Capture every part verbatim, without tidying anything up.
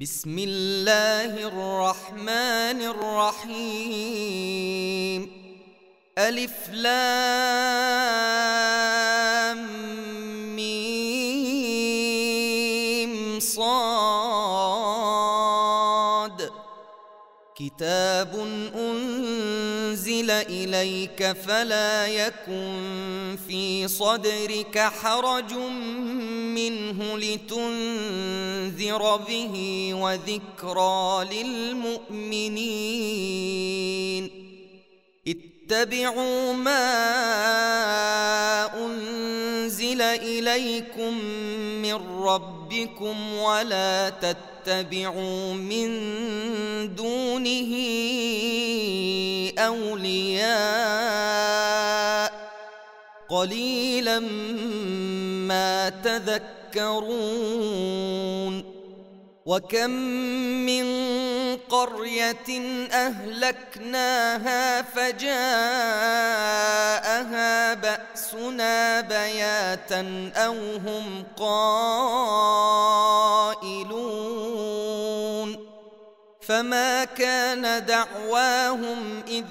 بسم الله الرحمن الرحيم. ألف لام ميم صاد. كتاب أنزل إليك فلا يكن في صدرك حرج منه لتنذر به وذكرى للمؤمنين. اتبعوا ما أنزل إليكم من ربكم ولا تتبعوا من دونه أولياء قليلا ما تذكرون. وكم من قرية أهلكناها فجاءها بأسنا بياتا أو هم قائلون. فما كان دعواهم إذ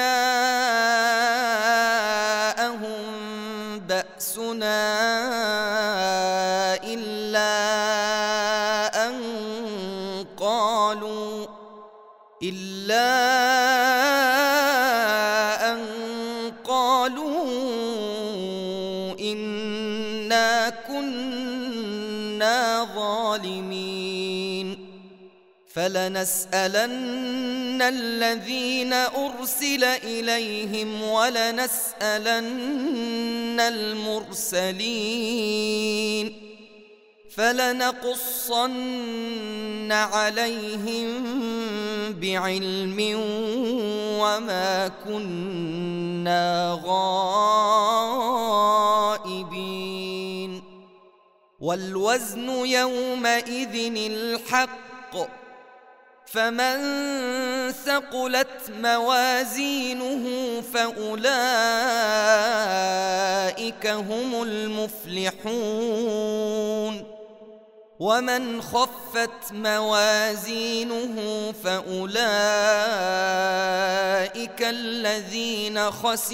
جاءهم بأسنا إلا أن قالوا إلا أن قالوا إنا كنا ظالمين. فلنسألن الذين أرسل إليهم ولنسألن المرسلين. فلنقصن عليهم بعلم وما كنا غائبين. والوزن يومئذ الحق. فمن ثقلت موازينه فأولئك هم المفلحون. ومن خفت موازينه فأولئك الذين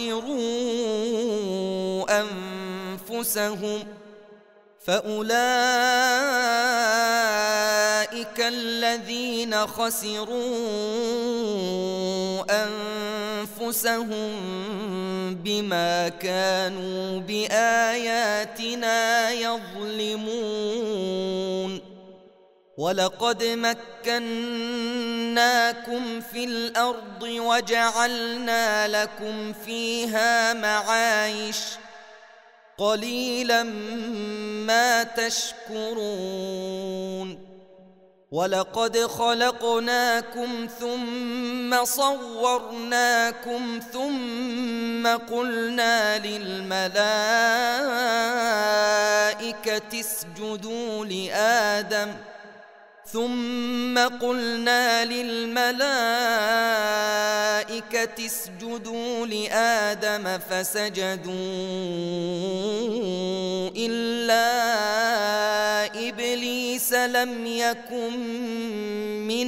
خسروا أنفسهم فأولئك الذين خسروا أنفسهم بما كانوا بآياتنا يظلمون. ولقد مكناكم في الأرض وجعلنا لكم فيها معايش قليلا ما تشكرون. ولقد خلقناكم ثم صورناكم ثم قلنا للملائكة اسجدوا لآدم ثم قلنا للملائكة اسجدوا لآدم فسجدوا إلا إبليس لم يكن من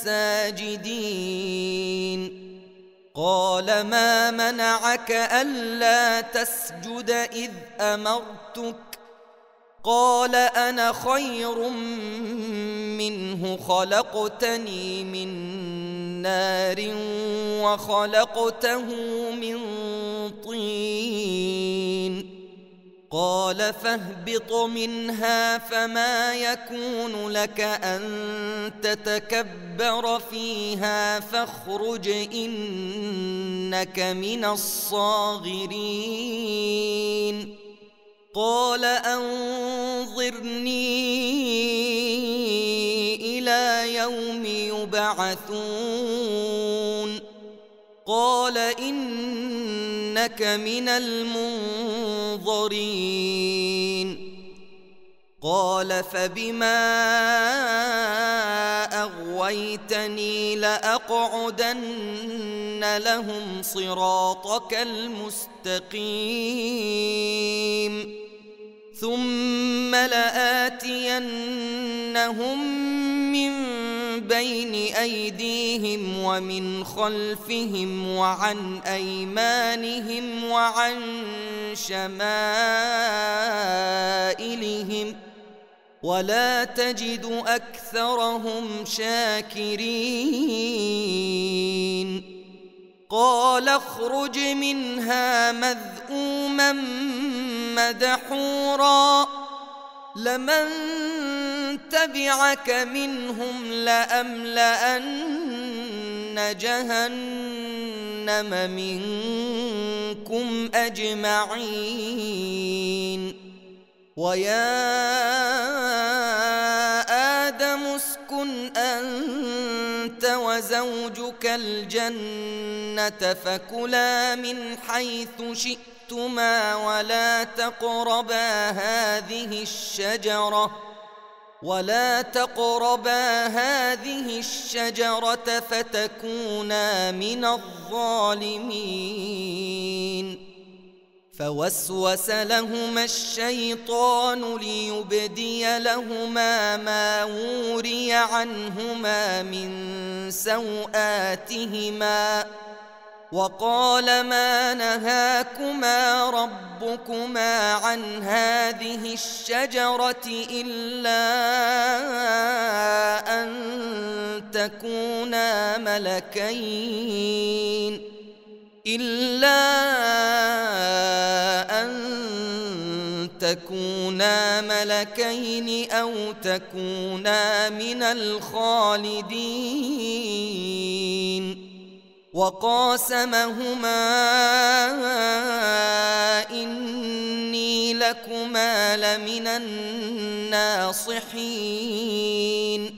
الساجدين. قال ما منعك ألا تسجد إذ أمرتك؟ قال أنا خير منه خلقتني من نار وخلقته من طين. قال فاهبط منها فما يكون لك أن تتكبر فيها فاخرج إنك من الصاغرين. قال أنظرني إلى يوم يبعثون. قال إنك من المنظرين. قال فبما أغويتني لأقعدن لهم صراطك المستقيم ثم لآتينهم من بين أيديهم ومن خلفهم وعن أيمانهم وعن شمائلهم ولا تجد أكثرهم شاكرين قال اخرج منها مذءوما مدحورا لمن تبعك منهم لأملأن جهنم منكم أجمعين ويا آدم اسكن أنت وزوجك الجنة فكلا من حيث شئتما ولا تقربا هذه الشجرة ولا تقربا هذه الشجرة فتكونا من الظالمين فوسوس لهما الشيطان ليبدي لهما ما وري عنهما من سوآتهما وقال ما نهاكما ربكما عن هذه الشجرة إلا أن تكونا ملكين إلا أن تكونا ملكين أو تكونا من الخالدين وقاسمهما إني لكما لمن الناصحين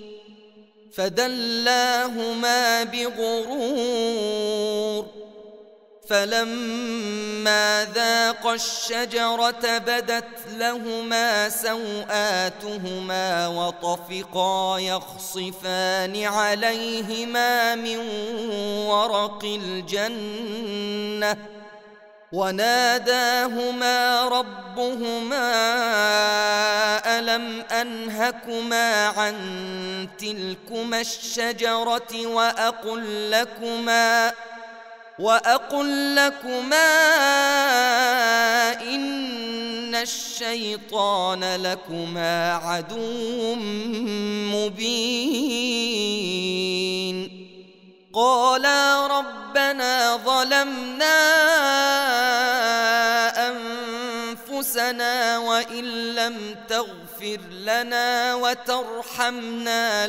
فدلاهما بغرور فلما ذاقا الشجرة بدت لهما سوآتهما وطفقا يخصفان عليهما من ورق الجنة وناداهما ربهما ألم أنهكما عن تلكما الشجرة وأقل لكما وأقل لكما إن الشيطان لكما عدو مبين قالا ربنا ظلمنا أنفسنا وإن لم تغفر لنا وترحمنا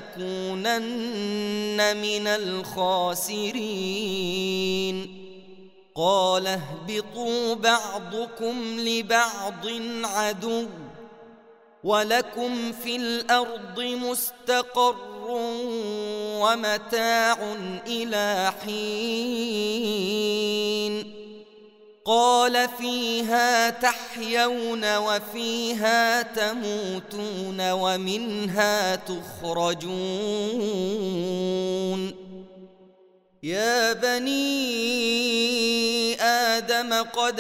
لنكونن من الخاسرين قال اهبطوا بعضكم لبعض عدو ولكم في الأرض مستقر ومتاع إلى حين قال فيها تحيون وفيها تموتون ومنها تخرجون يا بني آدم قد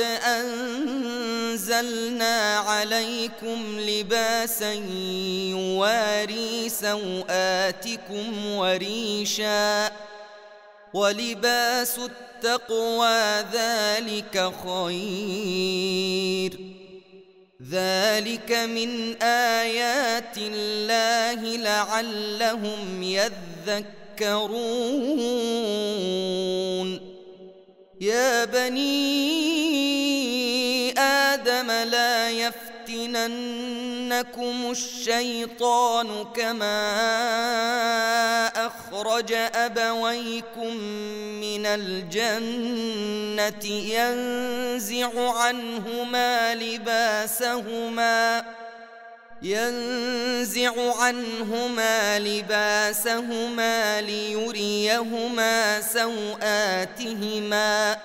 أنزلنا عليكم لباسا يواري سوآتكم وريشا ولباس التقوى ذلك خير ذلك من آيات الله لعلهم يذكرون يا بني آدم لا يفتننكم الشيطان كما أخرج أبويكم من الجنة ينزع عنهما لباسهما ينزع عنهما لباسهما ليريهما سوآتهما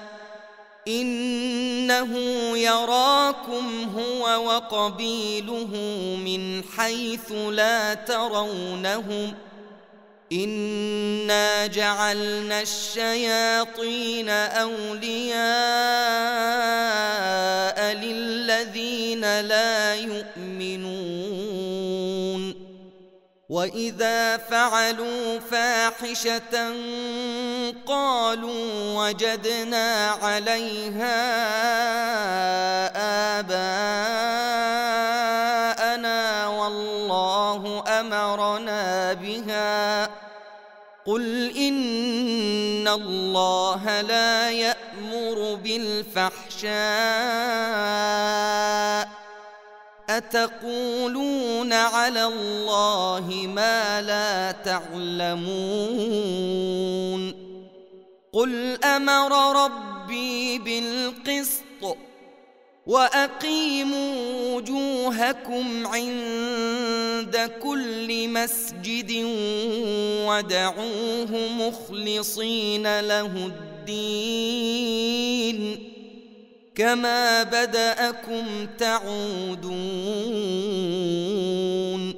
إنه يراكم هو وقبيله من حيث لا ترونهم إنا جعلنا الشياطين أولياء للذين لا يؤمنون وإذا فعلوا فاحشة قالوا وجدنا عليها آباءنا والله أمرنا بها قل إن الله لا يأمر بالفحشاء أتقولون على الله ما لا تعلمون قل أمر ربي بالقسط وأقيموا وجوهكم عند كل مسجد ودعوه مخلصين له الدين كما بدأكم تعودون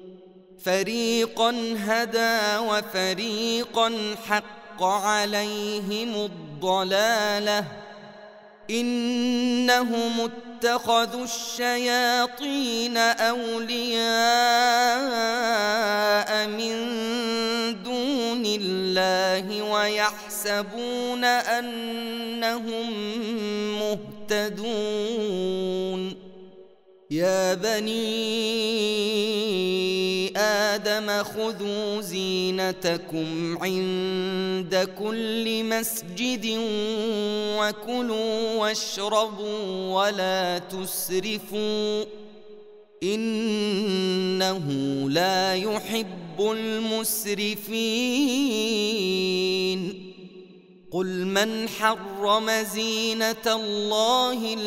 فريقا هدى وفريقا حق عليهم الضلالة إنهم اتخذوا الشياطين أولياء من دون الله ويحسبون أنهم مهتدون يا بني آدم خذوا زينتكم عند كل مسجد وكلوا واشربوا ولا تسرفوا إنه لا يحب المسرفين قل من حرم زينة الله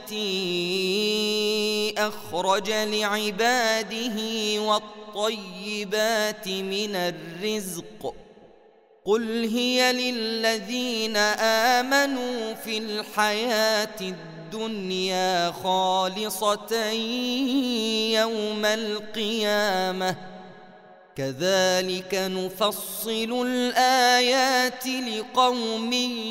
التي أخرج لعباده والطيبات من الرزق قل هي للذين آمنوا في الحياة الدنيا خالصة يوم القيامة كذلك نفصل الآيات لقوم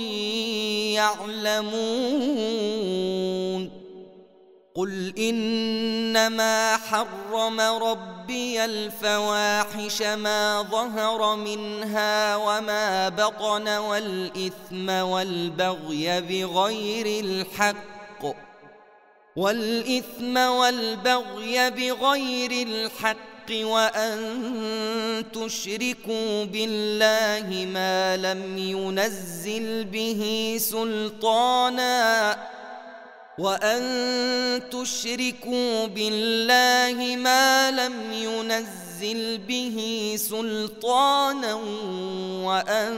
يعلمون قل إنما حرم ربي الفواحش ما ظهر منها وما بطن والإثم والبغي بغير الحق والإثم والبغي بغير الحق وأن تشركوا بالله ما لم ينزل به سلطانا وأن تشركوا بالله ما لم ينزل به سلطانا وأن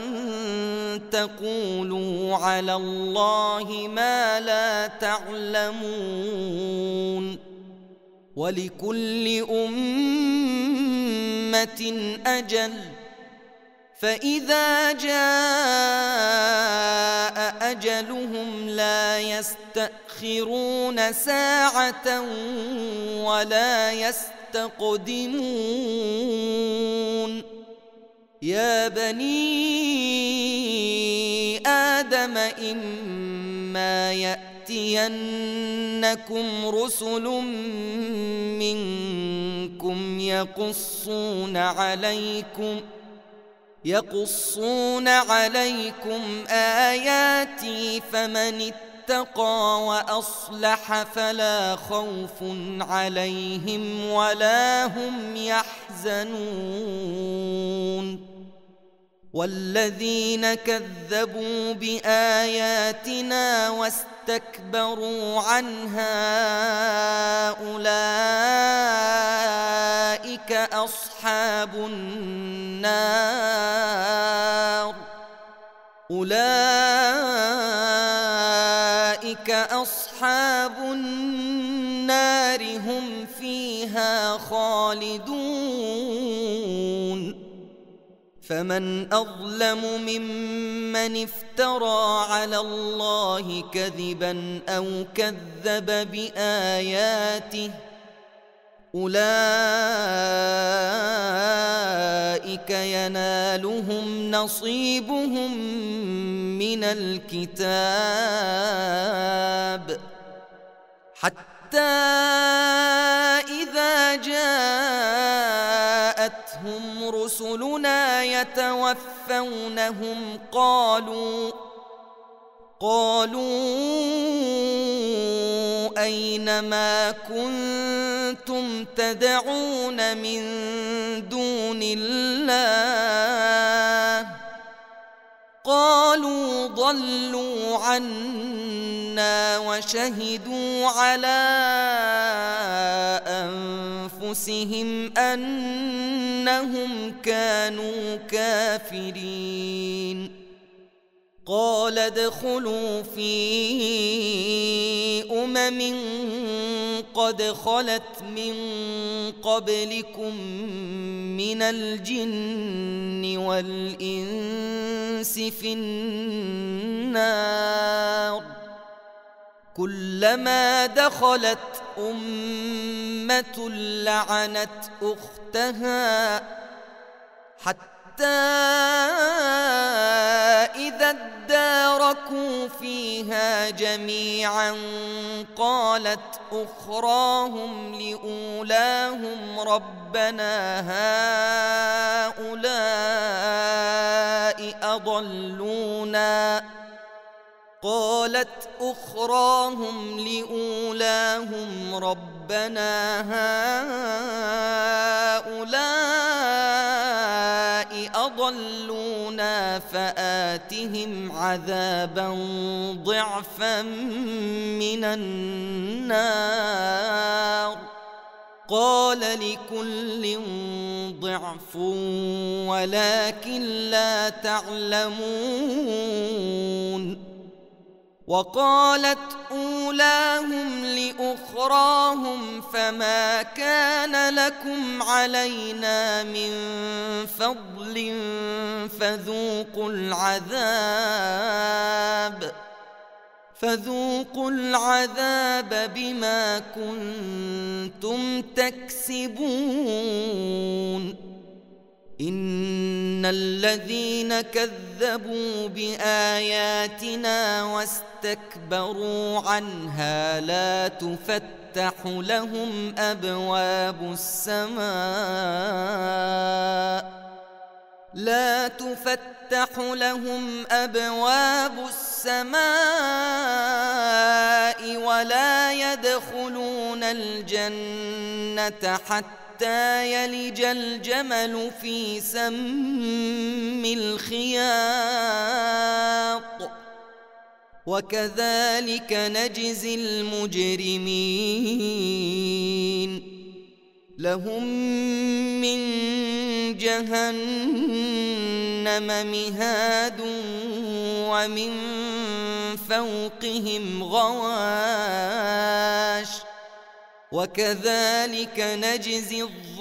تقولوا على الله ما لا تعلمون ولكل أمة أجل فإذا جاء أجلهم لا يستأخرون ساعة ولا يستقدمون يا بني آدم إما يأتينكم رسل منكم يقصون عليكم يقصون عليكم آياتي فمن اتقى وأصلح فلا خوف عليهم ولا هم يحزنون والذين كذبوا بآياتنا واستكبروا عنها أولئك أصحاب النار أولئك أصحاب النار هم فيها خالدون فمن أظلم ممن افترى على الله كذبا أو كذب بآياته أولئك ينالهم نصيبهم من الكتاب حتى إذا جاءتهم رسلنا يتوفونهم قالوا قالوا أين ما كنتم تدعون من دون الله قالوا ضلوا عنا وشهدوا على أنفسهم أنهم كانوا كافرين قال ادخلوا في أمم قد خلت من قبلكم من الجن والإنس في النار كلما دخلت أمة لعنت أختها حتى إذا اداركوا فيها جميعا قالت أخراهم لأولاهم ربنا هؤلاء أضلونا قالت أخراهم لأولاهم ربنا هؤلاء أضلونا فآتهم عذابا ضعفا من النار قال لكل ضعف ولكن لا تعلمون وقالت أولاهم لأخراهم فما كان لكم علينا من فضل فذوقوا العذاب فذوقوا العذاب بما كنتم تكسبون إن الذين كذبوا بآياتنا واستكبروا عنها لا تفتح لهم أبواب السماء لا تفتح لهم أبواب السماء ولا يدخلون الجنة حتى حتى يلج الجمل في سم الخياط وكذلك نجزي المجرمين لهم من جهنم مهاد ومن فوقهم غواش وكذلك نجزي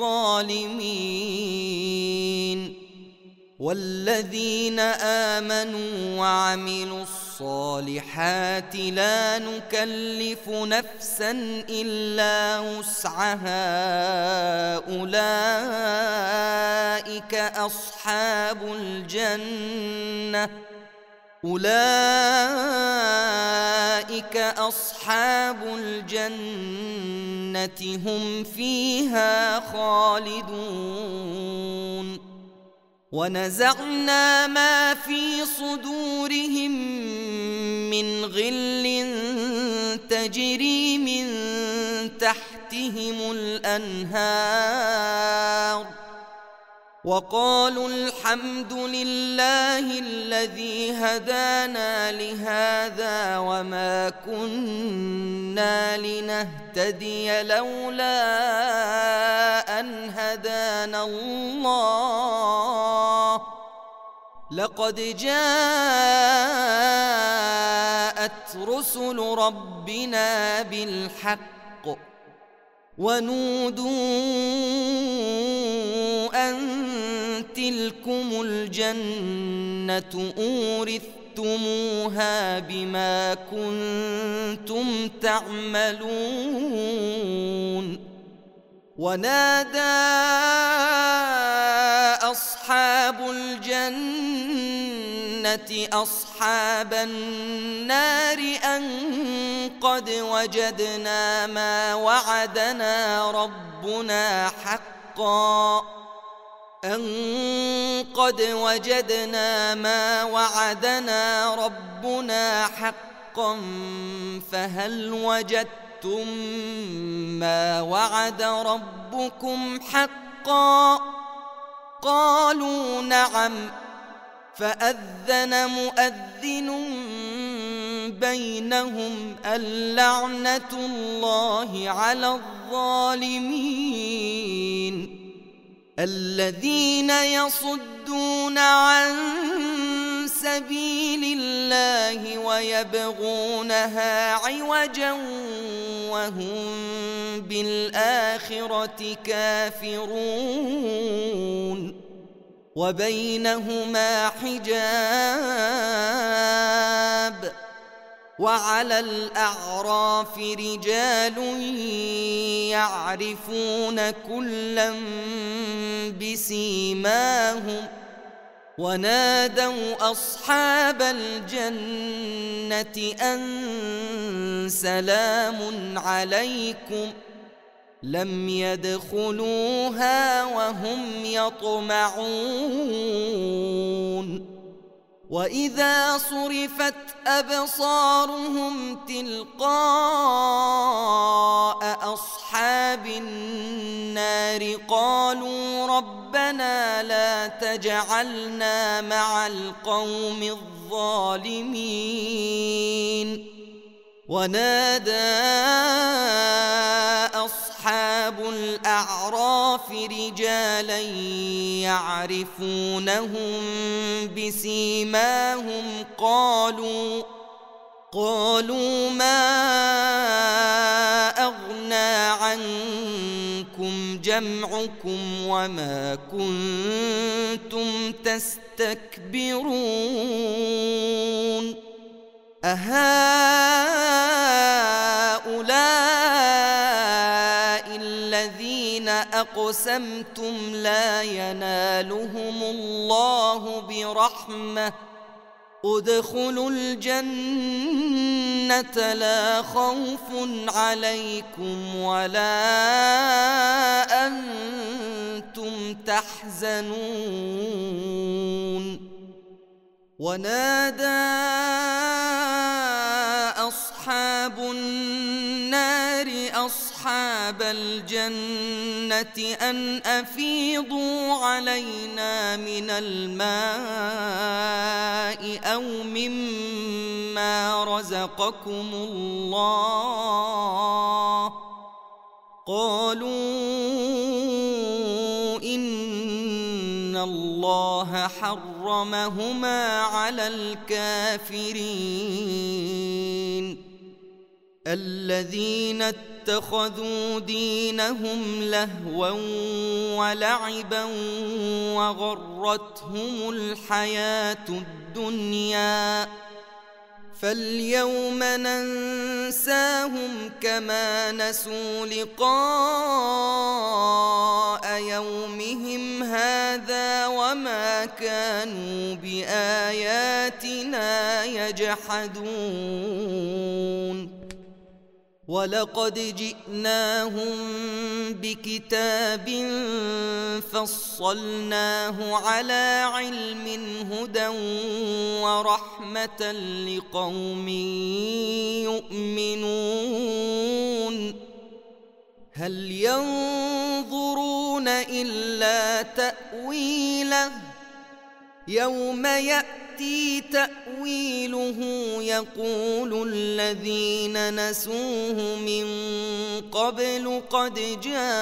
الظالمين والذين آمنوا وعملوا الصالحات لا نكلف نفسا إلا وسعها أولئك أصحاب الجنة أولئك أصحاب الجنة هم فيها خالدون ونزعنا ما في صدورهم من غل تجري من تحتهم الأنهار وقالوا الحمد لله الذي هدانا لهذا وما كنا لنهتدي لولا أن هدانا الله لقد جاءت رسل ربنا بالحق ونودوا أن تلكم الجنة أورثتموها بما كنتم تعملون ونادى أصحاب الجنة أصحاب النار أن قد وجدنا ما وعدنا ربنا حقا أن قد وجدنا ما وعدنا ربنا حقا فهل وجدتم ما وعد ربكم حقا؟ قالوا نعم. فأذن مؤذن بينهم اللعنة الله على الظالمين الذين يصدون عن سبيل الله ويبغونها عوجا وهم بالآخرة كافرون وبينهما حجاب وعلى الأعراف رجال يعرفون كلا بسيماهم ونادوا أصحاب الجنة أن سلام عليكم لم يدخلوها وهم يطمعون وإذا صرفت أبصارهم تلقاء أصحاب النار قالوا ربنا لا تجعلنا مع القوم الظالمين ونادى أصحاب الأعراف رجالا يعرفونهم بسيماهم قالوا قالوا ما أغنى عنكم جمعكم وما كنتم تستكبرون أهؤلاء الذين أقسمتم لا ينالهم الله برحمة ادخلوا الجنة لا خوف عليكم ولا أنتم تحزنون ونادى أصحاب النار أصحاب الجنة أن أفيضوا علينا من الماء أو مما رزقكم الله قالوا إن الله حرمهما على الكافرين الذين اتخذوا دينهم لهوا ولعبا وغرتهم الحياة الدنيا فاليوم ننساهم كما نسوا لقاء يومهم هذا وما كانوا بآياتنا يجحدون ولقد جئناهم بكتاب فصلناه على علم هدى ورحمة لقوم يؤمنون هل ينظرون إلا تأويله يوم يأتي تأويله يقول الذين نسوه من قبل قد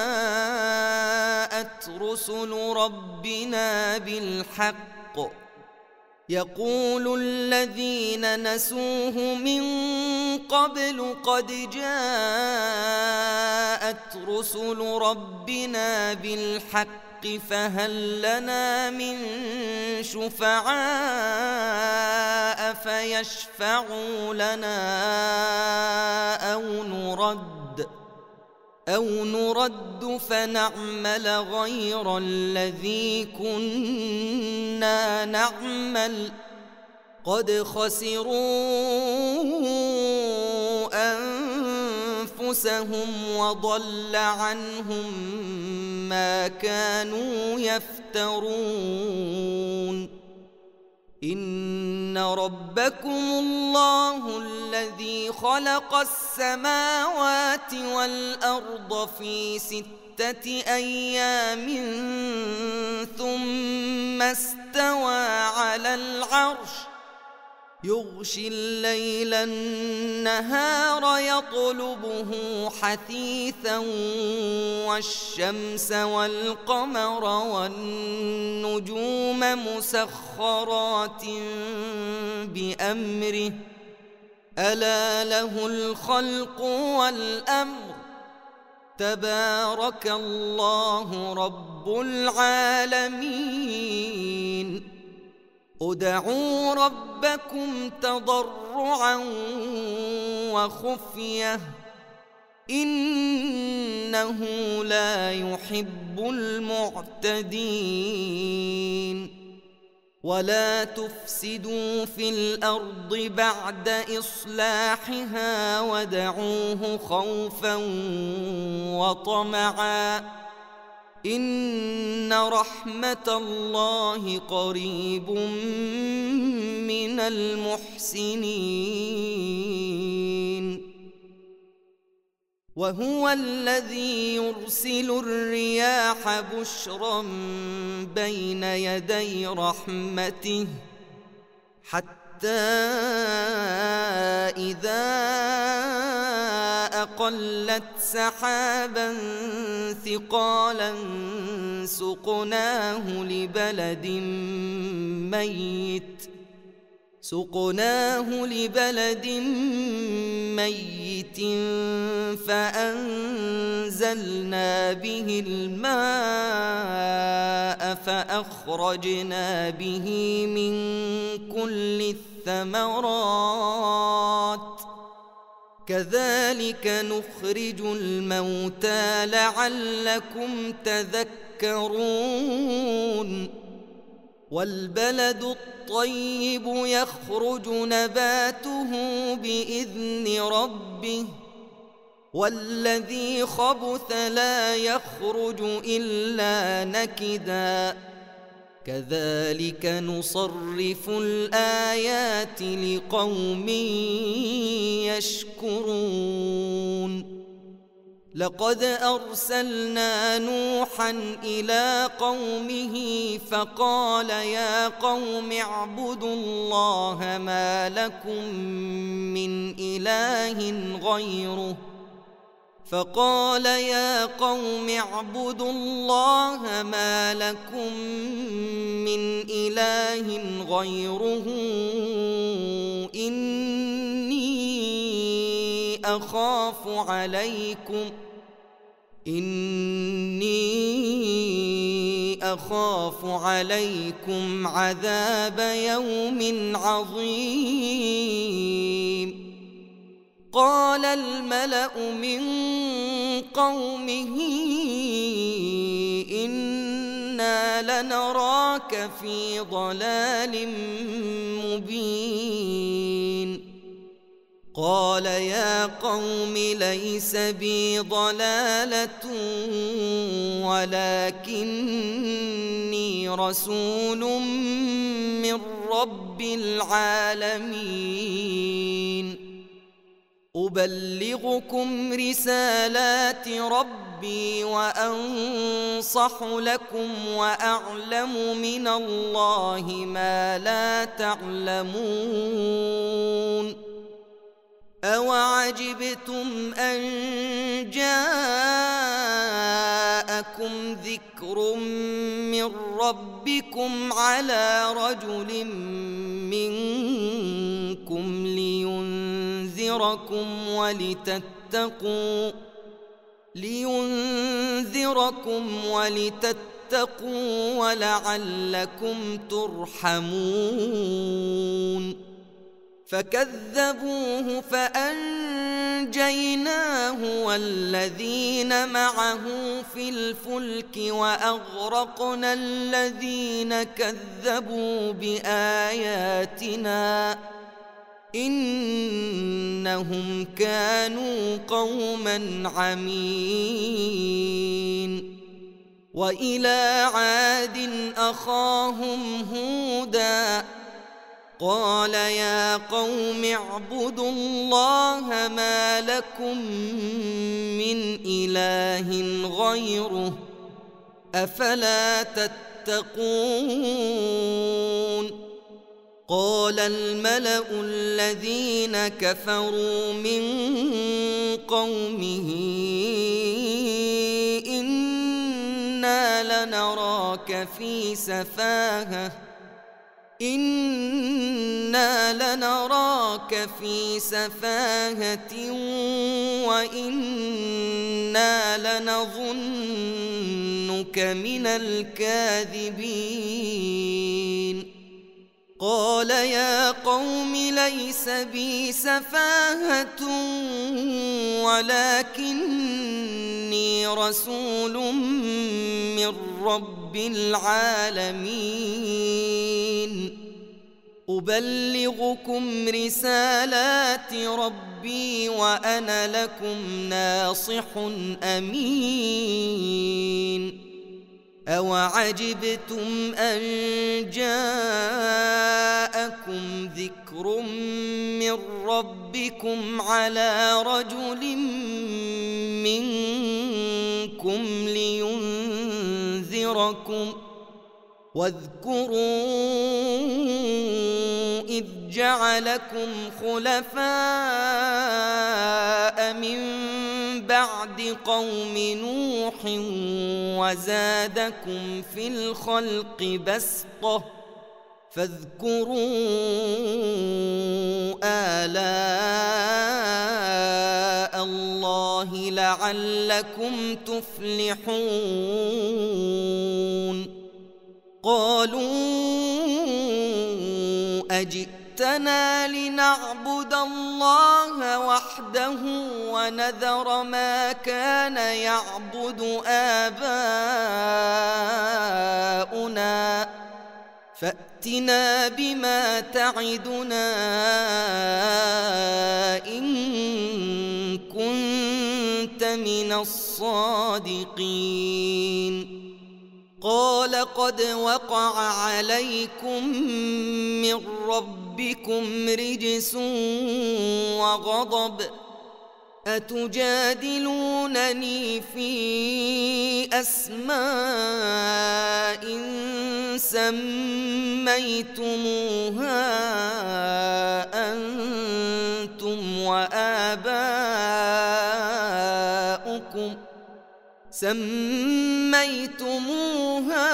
جاءت رسل ربنا بالحق يقول الذين نسوه من قبل قد جاءت رسل ربنا بالحق فهل لنا من شفعاء فيشفعوا لنا أو نرد أو نرد فنعمل غير الذي كنا نعمل قد خسروا أنفسهم وضل عنهم ما كانوا يفترون إن ربكم الله الذي خلق السماوات والأرض في ستة أيام ثم استوى على العرش يغشي الليل النهار يطلبه حثيثا والشمس والقمر والنجوم مسخرات بأمره ألا له الخلق والأمر تبارك الله رب العالمين ادعوا ربكم تضرعا وخفية إنه لا يحب المعتدين ولا تفسدوا في الأرض بعد إصلاحها وادعوه خوفا وطمعا إن رحمة الله قريب من المحسنين وهو الذي يرسل الرياح بشرا بين يدي رحمته حتى إذا أقلت سحابا ثقالا سقناه لبلد ميت سقناه لبلد ميت فأنزلنا به الماء فأخرجنا به من كل الثمرات كذلك نخرج الموتى لعلكم تذكرون والبلد الطيب يخرج نباته بإذن ربه والذي خبث لا يخرج إلا نكدا كذلك نصرف الآيات لقوم يشكرون لقد أرسلنا نوحا إلى قومه فقال يا قوم اعبدوا الله ما لكم من إله غيره فقال يا قوم اعبدوا الله ما لكم من إله غيره إني أخاف عليكم إني أخاف عليكم عذاب يوم عظيم قال الملأ من قومه إنا لنراك في ضلال مبين قال يا قوم ليس بي ضلالة ولكني رسول من رب العالمين أبلغكم رسالات ربي وأنصح لكم وأعلم من الله ما لا تعلمون أوعجبتم أن جاءكم ذكر من ربكم على رجل منكم لينذركم ولتتقوا لينذركم ولتتقوا ولعلكم ترحمون فكذبوه فأنجيناه والذين معه في الفلك وأغرقنا الذين كذبوا بآياتنا إنهم كانوا قوما عمين وإلى عاد أخاهم هودا قال يا قوم اعبدوا الله ما لكم من إله غيره أفلا تتقون قال الملأ الذين كفروا من قومه إنا لنراك في سفاهة إنا لنراك في سفاهة وإنا لنظنك من الكاذبين قال يا قوم ليس بي سفاهة ولكني رسول من رب العالمين أبلغكم رسالات ربي وأنا لكم ناصح أمين أوعجبتم أن جاءكم ذكر من ربكم على رجل منكم لينذركم واذكروا إذ جعلكم خلفاء من بعد قوم نوح وزادكم في الخلق بسطة فاذكروا آلاء الله لعلكم تفلحون قالوا أجئتنا لنعبد الله وحده ونذر ما كان يعبد آباؤنا فأتنا بما تعدنا إن كنت من الصادقين قال قد وقع عليكم من ربكم رجس وغضب أتجادلونني في أسماء سميتموها أنتم وآباؤكم سميتموها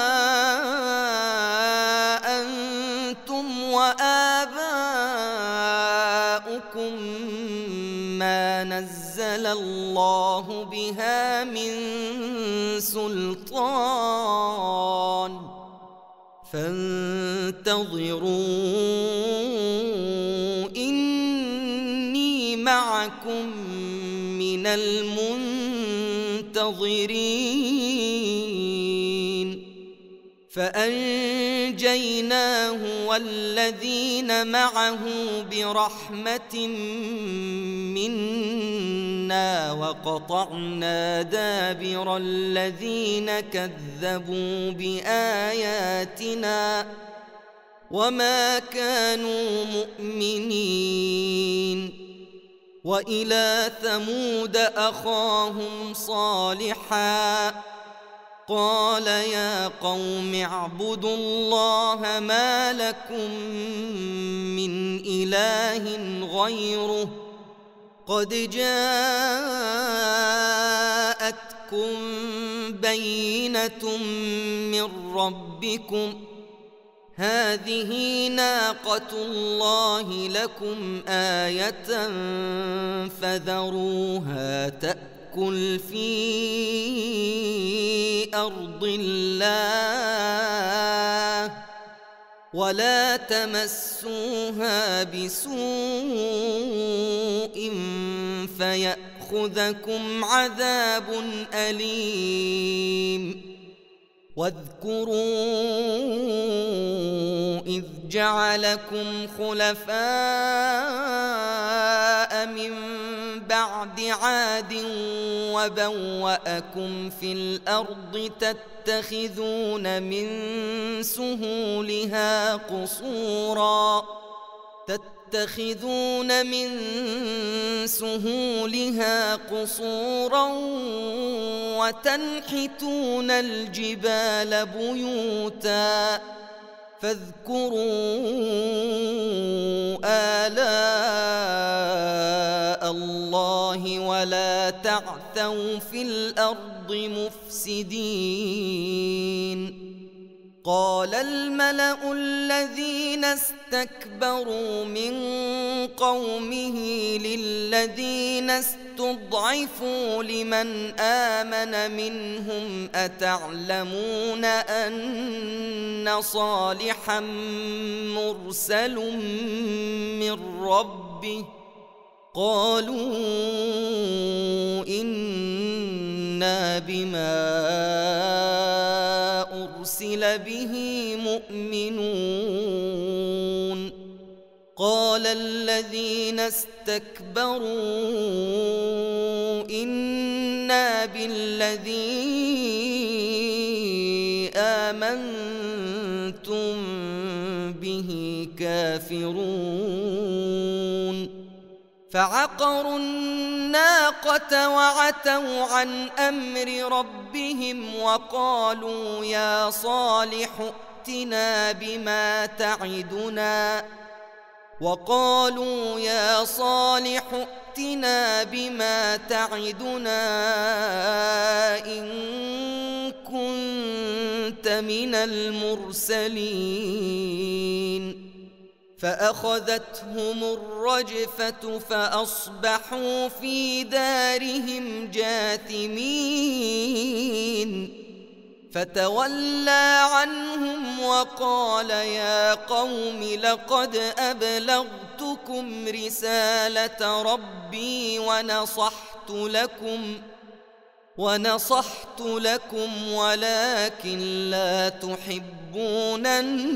أنتم وآباؤكم ما نزل الله بها من سلطان فانتظروا إني معكم من المنتظرين فأنجيناه والذين معه برحمة منا وقطعنا دابر الذين كذبوا بآياتنا وما كانوا مؤمنين وإلى ثمود أخاهم صالحا قال يا قوم اعبدوا الله ما لكم من إله غيره قد جاءتكم بينة من ربكم هذه ناقة الله لكم آية فذروها تأكل في أرض الله ولا تمسوها بسوء فيأخذكم عذاب أليم واذكروا إذ جعلكم خلفاء من بعد عاد وبوأكم في الأرض تتخذون من سهولها قصورا تتخذون من سهولها قصورا وتنحتون الجبال بيوتا فاذكروا آلاء الله ولا تعثوا في الأرض مفسدين. قال الملأ الذين استكبروا من قومه للذين استضعفوا لمن آمن منهم أتعلمون أن صالحا مرسل من ربه قالوا إنا بما أرسل به مؤمنون. قال الذين استكبروا إنا بالذي آمنتم به كافرون. فعقروا الناقة وعتوا عن أمر ربهم وقالوا يا صالح ائتنا بما تعدنا وقالوا يا صالح ائتنا بما تعدنا إن كنت من المرسلين. فأخذتهم الرجفة فأصبحوا في دارهم جاثمين. فتولى عنهم وقال يا قوم لقد أبلغتكم رسالة ربي ونصحت لكم ونصحت لكم ولكن لا تحبون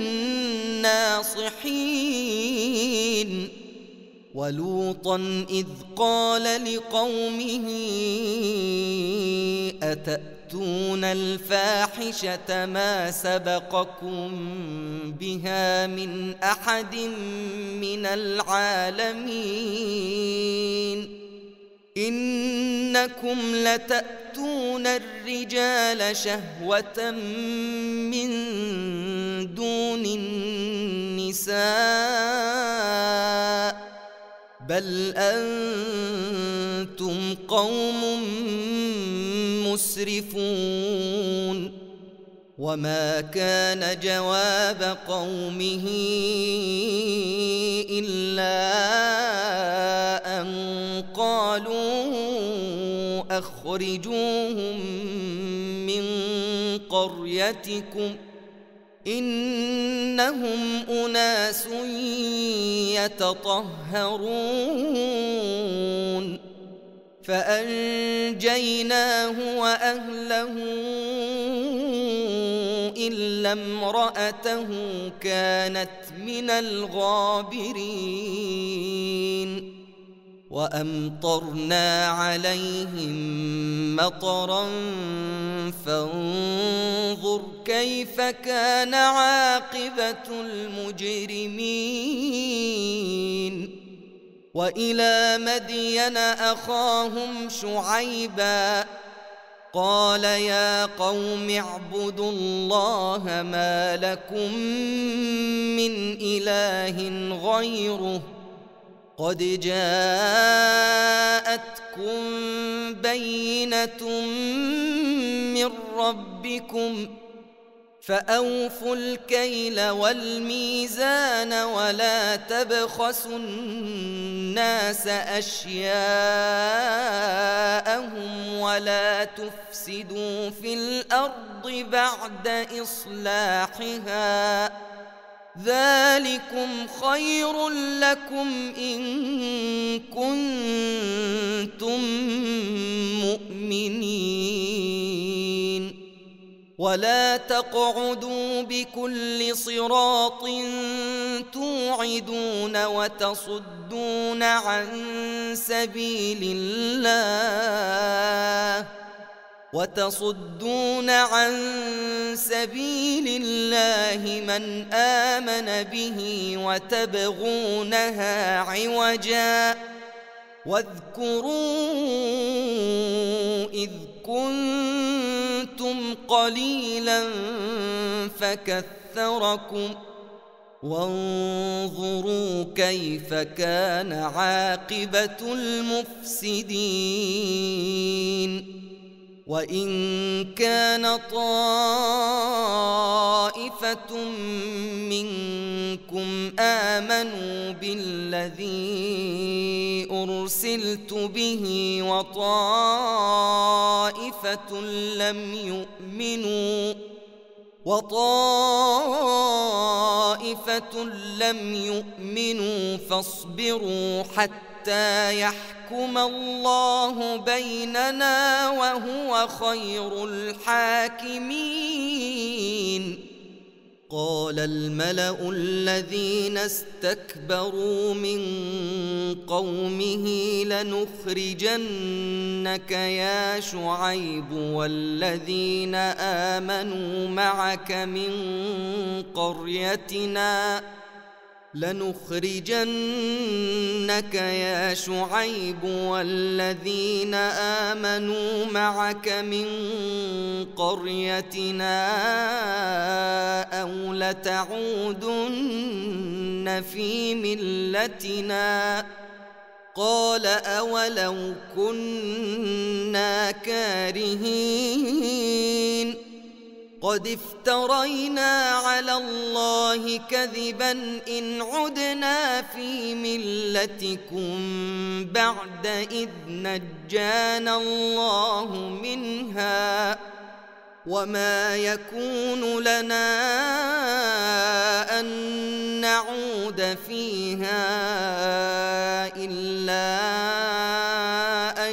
الناصحين. ولوطا إذ قال لقومه أتأتون الفاحشة ما سبقكم بها من أحد من العالمين إنكم لتأتون الرجال شهوة من دون النساء بل أنتم قوم مسرفون. وما كان جواب قومه إلا أن قالوا أخرجوهم من قريتكم إنهم أناس يتطهرون. فأنجيناه وأهله إلا امرأته كانت من الغابرين. وأمطرنا عليهم مطرا فانظر كيف كان عاقبة المجرمين. وإلى مدين أخاهم شعيبا قال يا قوم اعبدوا الله ما لكم من إله غيره قد جاءتكم بينة من ربكم فأوفوا الكيل والميزان ولا تبخسوا الناس أشياءهم ولا تفسدوا في الأرض بعد إصلاحها ذلكم خير لكم إن كنتم مؤمنين. ولا تقعدوا بكل صراط توعدون وتصدون عن سبيل الله وتصدون عن سبيل الله من آمن به وتبغونها عوجا واذكروا إذ كنتم قليلا فكثركم وانظروا كيف كان عاقبة المفسدين وإن كان طائفة منكم آمنوا بالذي أرسلت به وطائفة لم يؤمنوا وطائفة لم يؤمنوا فاصبروا حتى يحكم الله بيننا وهو خير الحاكمين. قال الملأ الذين استكبروا من قومه لنخرجنك يا شعيب والذين آمنوا معك من قريتنا لنخرجنك يا شعيب والذين آمنوا معك من قريتنا أو لتعودن في ملتنا قال أولو كنا كارهين قد افترينا على الله كذبا إن عدنا في ملتكم بعد إذ نجانا الله منها وما يكون لنا أن نعود فيها إلا أن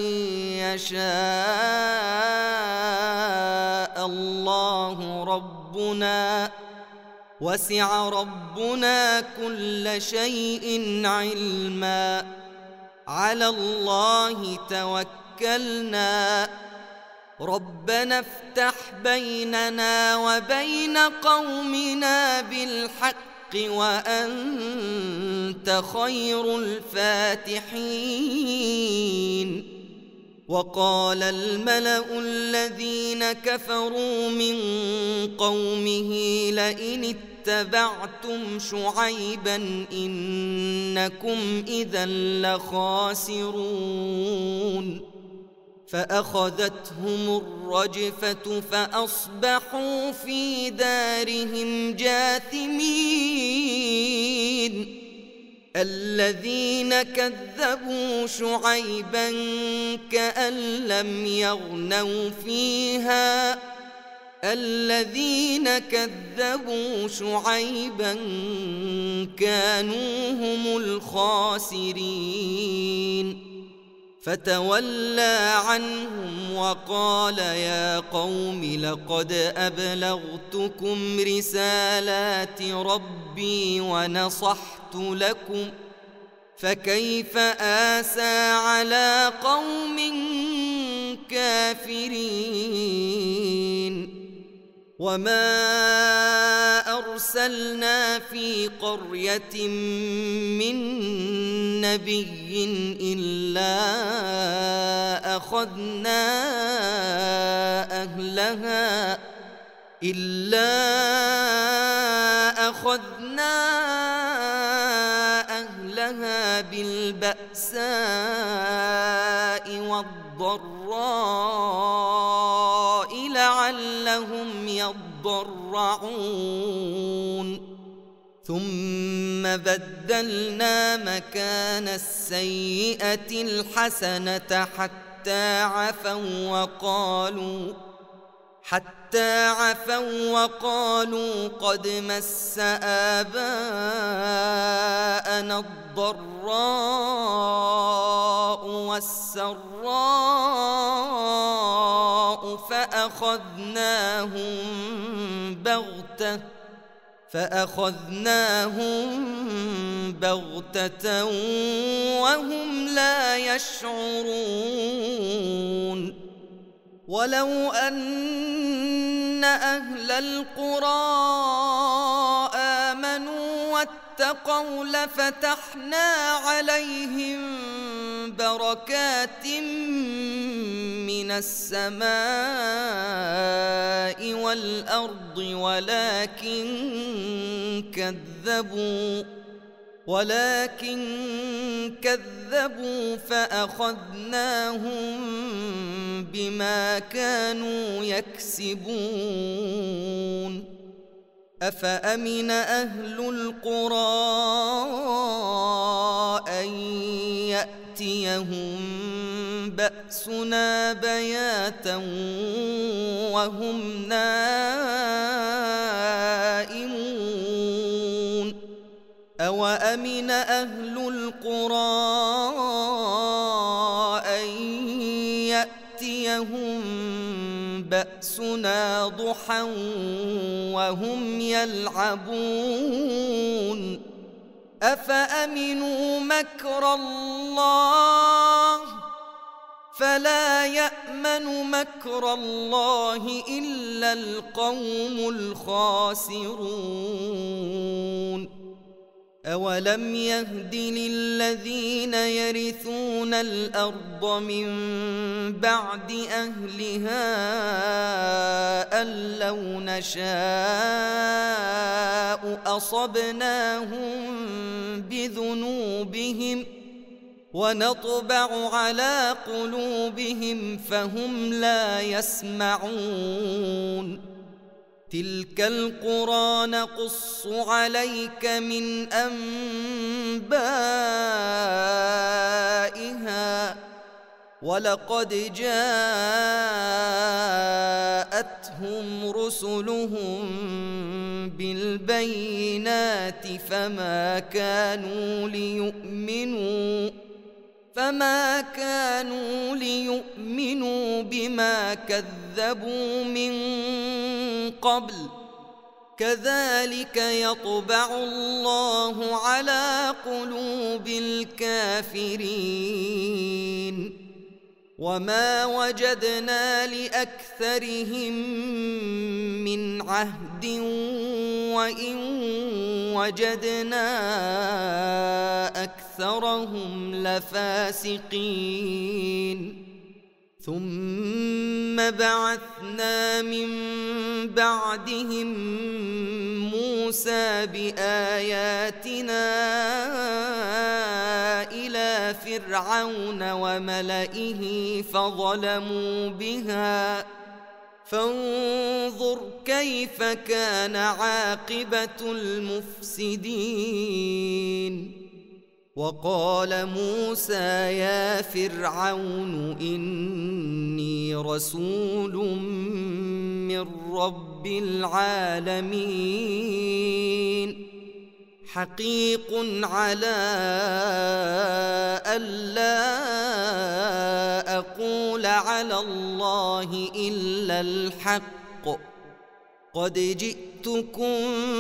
يشاء الله ربنا وسع ربنا كل شيء علما على الله توكلنا ربنا افتح بيننا وبين قومنا بالحق وأنت خير الفاتحين. وقال الملأ الذين كفروا من قومه لئن اتبعتم شعيبا إنكم إذا لخاسرون فأخذتهم الرجفة فأصبحوا في دارهم جاثمين. الذين كذبوا شعيبا كأن لم يغنوا فيها الذين كذبوا شعيبا كانوا هم الخاسرين فتولى عنهم وقال يا قوم لقد أبلغتكم رسالات ربي ونصحت لكم فكيف آسى على قوم كافرين. وما أرسلنا في قرية من نبي إلا أخذنا أهلها إلا أخذنا أهلها بالبأساء والضراء لعلهم يضرعون ثم بدلنا مكان السيئة الحسنة حتى عفوا وقالوا حتى عفوا وقالوا قد مس آباءنا الضراء والسراء فأخذناهم بغتة فأخذناهم بغتة وهم لا يشعرون ولو أن أهل القرى آمنوا واتقوا لفتحنا عليهم بركات من السماء والأرض ولكن كذبوا ولكن كذبوا فأخذناهم بما كانوا يكسبون أفأمن أهل القرى أن يأتيهم بأسنا بياتا وهم نائمون أوأمن أهل القرى أن يأتيهم بأسنا ضحى وهم يلعبون أفأمنوا مكر الله فلا يأمن مكر الله إلا القوم الخاسرون أولم يهد للذين يرثون الأرض من بعد أهلها أن لو نشاء أصبناهم بذنوبهم ونطبع على قلوبهم فهم لا يسمعون تلك القرى نقص عليك من أنبائها ولقد جاءتهم رسلهم بالبينات فما كانوا ليؤمنوا فما كانوا ليؤمنوا بما كذبوا من قبل كذلك يطبع الله على قلوب الكافرين وما وجدنا لأكثرهم من عهد وإن وجدنا أكثرهم لفاسقين ثم بعثنا من بعدهم موسى بآياتنا إلى فرعون وملئه فظلموا بها فانظر كيف كان عاقبة المفسدين وقال موسى يا فرعون إني رسول من رب العالمين حقيق على ألا أقول على الله إلا الحق قد جئتكم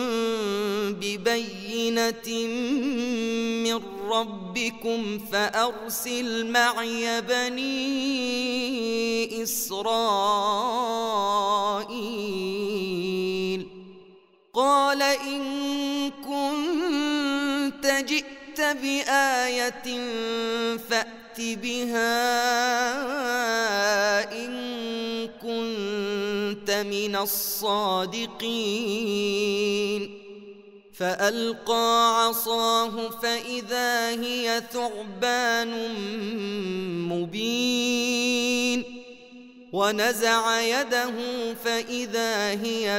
ببينة من ربكم فأرسل معي بني إسرائيل قال إن كنت جئت بآية فأت بها إن كنت من الصادقين فألقى عصاه فإذا هي ثعبان مبين ونزع يده فإذا هي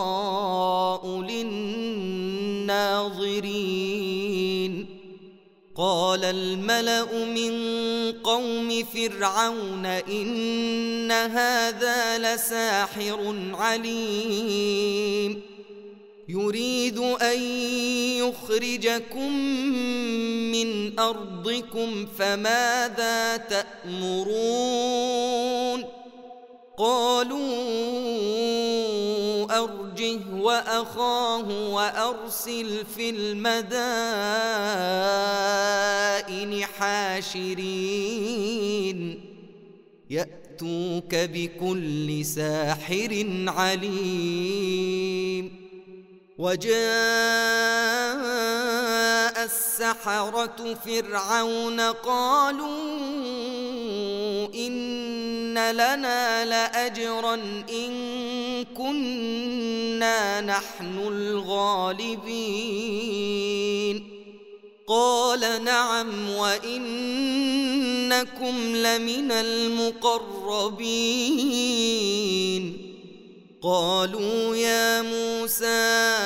بيضاء للناظرين قال الملأ من قوم فرعون إن هذا لساحر عليم يريد أن يخرجكم من أرضكم فماذا تأمرون قالوا أرجه وأخاه وأرسل في المدائن حاشرين يأتوك بكل ساحر عليم وجاء السحرة فرعون قالوا إن لنا لأجرا إن كنا نحن الغالبين قال نعم وإنكم لمن المقربين قالوا يا موسى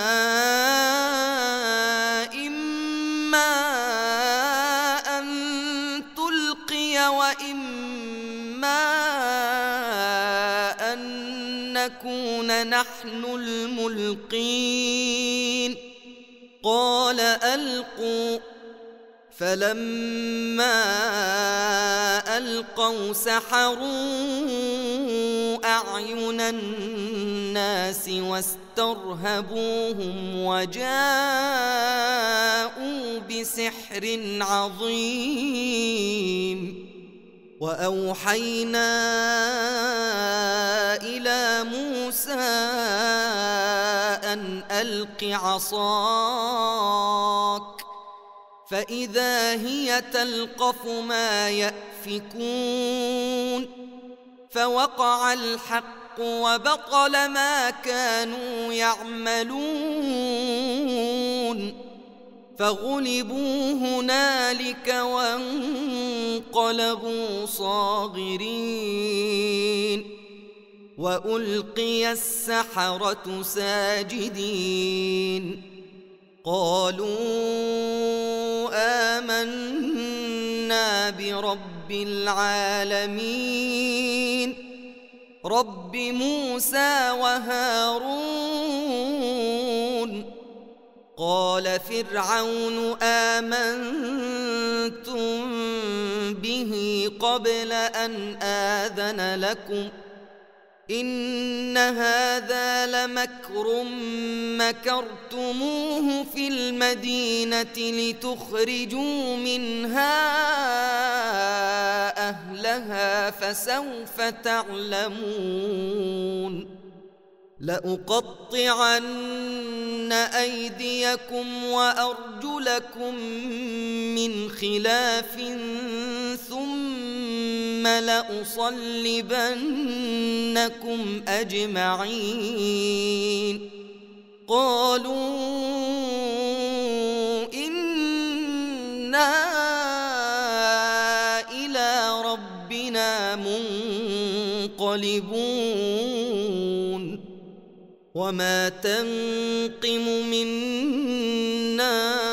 إما أن تلقي وإما أن نكون نحن الملقين قال ألقوا فلما ألقوا سحروا أعين الناس واسترهبوهم وجاءوا بسحر عظيم وأوحينا إلى موسى أن ألق عصاك فإذا هي تلقف ما يأفكون فوقع الحق وبطل ما كانوا يعملون فغلبوا هنالك وانقلبوا صاغرين وألقي السحرة ساجدين قالوا آمنا برب العالمين رب موسى وهارون قال فرعون آمنتم به قبل أن آذن لكم إن هذا لمكر مكرتموه في المدينة لتخرجوا منها أهلها فسوف تعلمون لأقطعن أيديكم وأرجلكم من خلاف ثم لأصلبنكم أجمعين قالوا إنا إلى ربنا منقلبون وما تنقم منا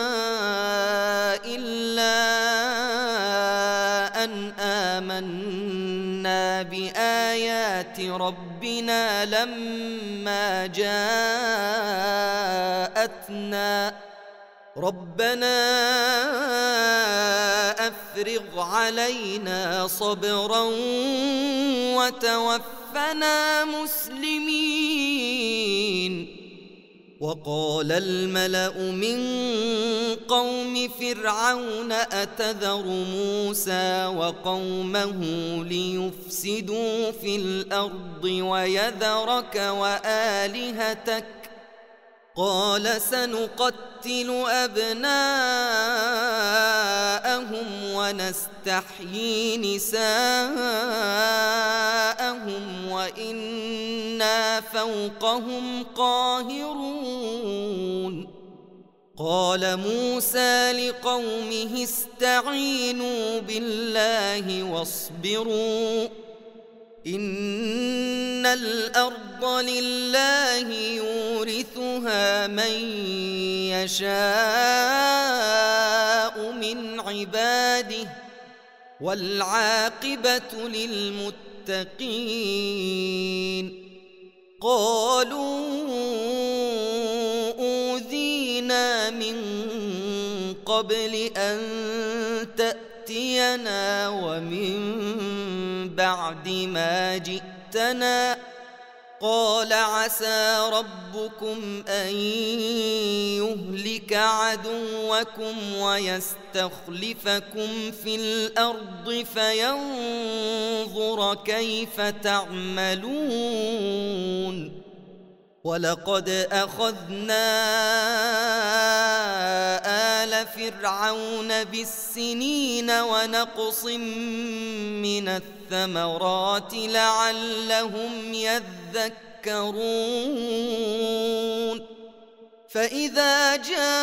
إلا أن آمنا بآيات ربنا لما جاءتنا ربنا أفرغ علينا صبرا وتوفنا مسلمين وقال الملأ من قوم فرعون أتذر موسى وقومه ليفسدوا في الأرض ويذرك وآلهتك قال سنقتل أبناءهم ونستحيي نساءهم وإنا فوقهم قاهرون قال موسى لقومه استعينوا بالله واصبروا إن الأرض لله يورثها من يشاء من من عباده والعاقبة للمتقين. قالوا أوذينا من قبل أن تأتينا ومن بعد ما جئتنا. قال عسى ربكم أن يهلك عدوكم ويستخلفكم في الأرض فينظر كيف تعملون. ولقد أخذنا آل فرعون بالسنين ونقص من الثمرات لعلهم يذكرون. فإذا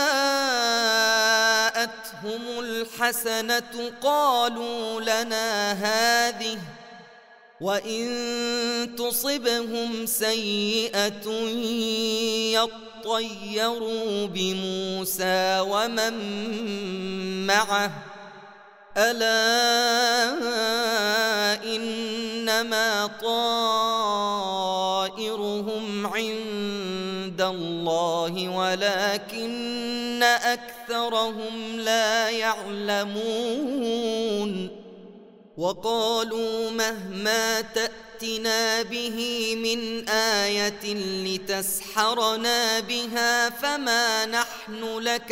جاءتهم الحسنة قالوا لنا هذه، وإن تصبهم سيئة يطيروا بموسى ومن معه ألا إنما طائرهم عند الله ولكن أكثرهم لا يعلمون. وقالوا مهما تأتنا به من آية لتسحرنا بها فما نحن لك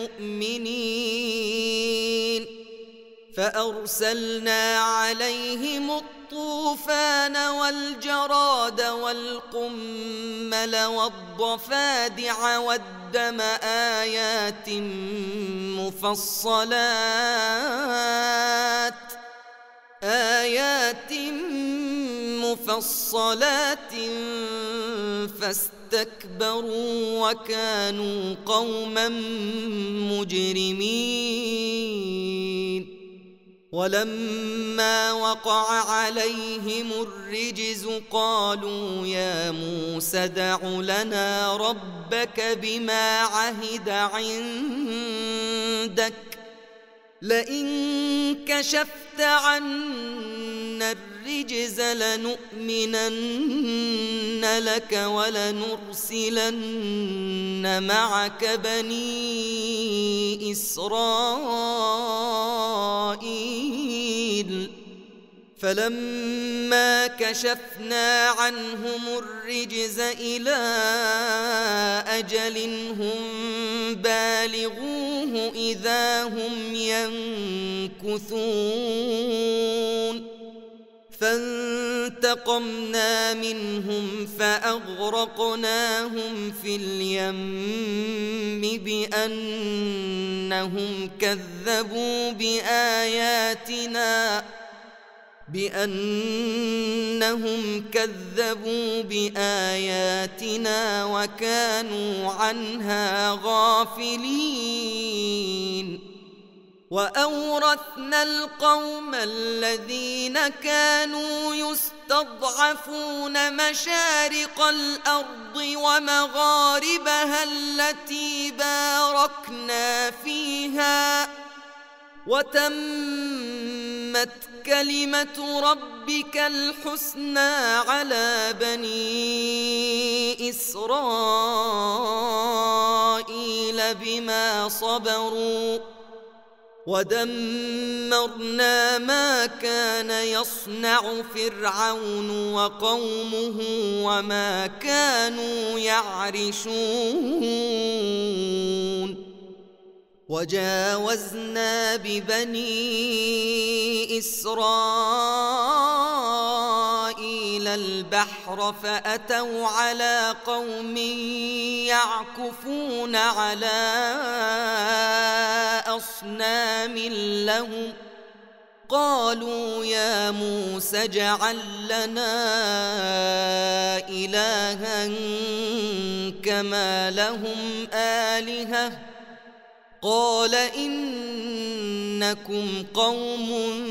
بمؤمنين. فأرسلنا عليهم الطوفان والجراد والقمل والضفادع والدم آيات مفصلات آيات مفصلات فاستكبروا وكانوا قوما مجرمين. ولما وقع عليهم الرجز قالوا يا موسى ادع لنا ربك بما عهد عندك لئن كشفت عنا الرجز لنؤمنن لك ولنرسلن معك بني إسرائيل. فلما كشفنا عنهم الرجز إلى أجل هم بالغوه إذا هم ينكثون. فانتقمنا منهم فأغرقناهم في اليم بأنهم كذبوا بآياتنا بأنهم كذبوا بآياتنا وكانوا عنها غافلين. وأورثنا القوم الذين كانوا يستضعفون مشارق الأرض ومغاربها التي باركنا فيها وتمت كلمة ربك الحسنى على بني إسرائيل بما صبروا ودمرنا ما كان يصنع فرعون وقومه وما كانوا يعرشون. وجاوزنا ببني إسرائيل البحر فأتوا على قوم يعكفون على أصنام لهم قالوا يا موسى اجعل لنا إلها كما لهم آلهة قال إنكم قوم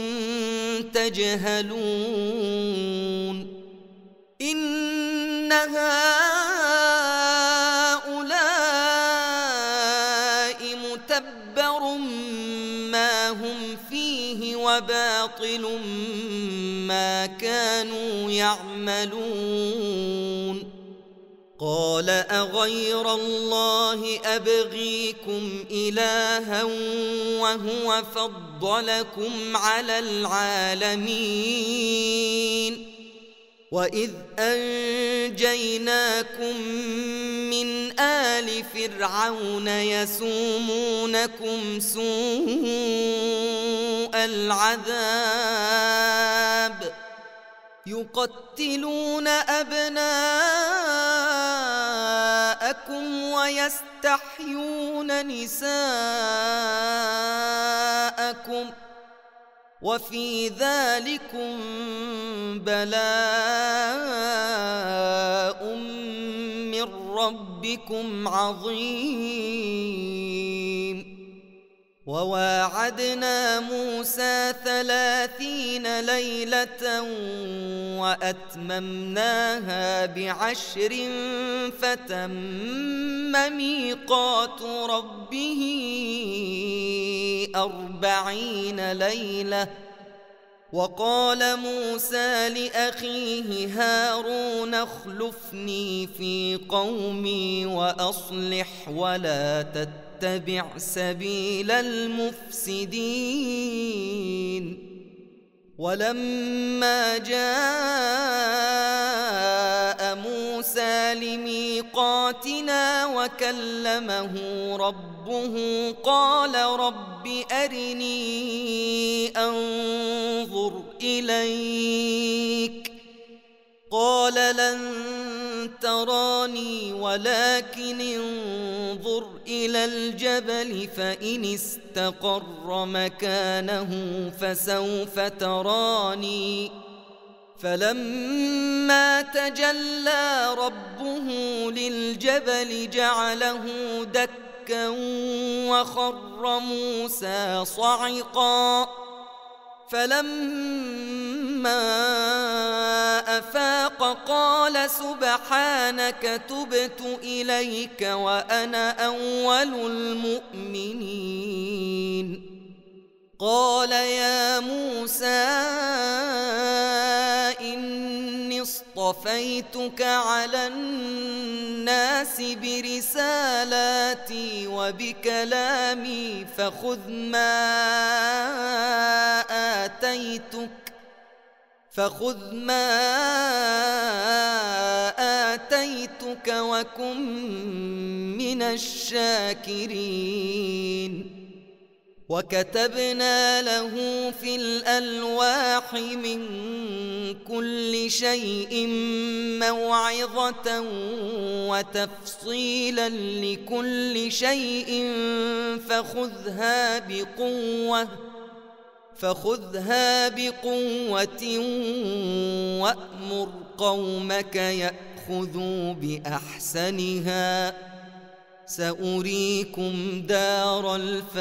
تجهلون. إن هؤلاء متبر هم فيه وباطل ما كانوا يعملون. قال أغير الله أبغيكم إلها وهو فضلكم على العالمين وإذ أنجيناكم من آل فرعون يسومونكم سوء العذاب يقتلون أبناءكم ويستحيون نساءكم وفي ذلكم بلاء من ربكم عظيم. وواعدنا موسى ثلاثين ليلة وأتممناها بعشر فتم ميقات ربه أربعين ليلة. وقال موسى لأخيه هارون اخلفني في قومي وأصلح ولا تتبع سبيل المفسدين. ولما جاء موسى لميقاتنا وكلمه ربه قال رب أرني أنظر إليك قال لن تراني ولكن انظر إلى الجبل فإن استقر مكانه فسوف تراني. فلما تجلى ربه للجبل جعله دكا وخر موسى صعقا. فلما أفاق قال سبحانك تبت إليك وأنا أول المؤمنين. قال يا موسى إني اصطفيتك على الناس برسالاتي وبكلامي فخذ ما آتيتك فخذ ما آتيتك وكن من الشاكرين. وكتبنا له في الألواح من كل شيء موعظة وتفصيلا لكل شيء فخذها بقوة فخذها بقوة وأمر قومك يأخذوا بأحسنها سأريكم دار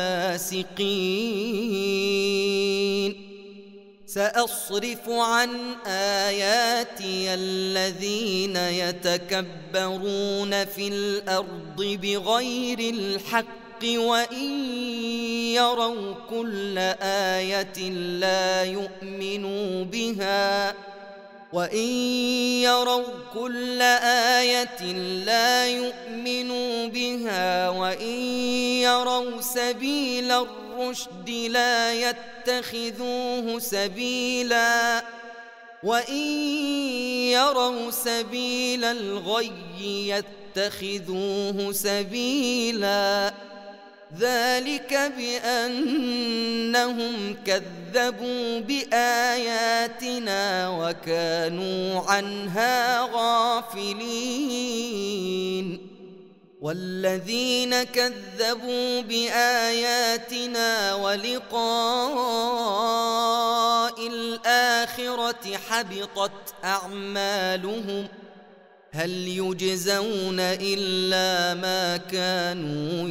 الفاسقين. سأصرف عن آياتي الذين يتكبرون في الأرض بغير الحق وإن يروا كل آية لا يؤمنوا بها وإن يروا كل آية لا يؤمنوا بها وإن يروا سبيل الرشد لا يتخذوه سبيلا وإن يروا سبيل الغي يتخذوه سبيلا. ذلك بأنهم كذبوا بآياتنا وكانوا عنها غافلين. والذين كذبوا بآياتنا ولقاء الآخرة حبطت أعمالهم هل يجزون إلا ما كانوا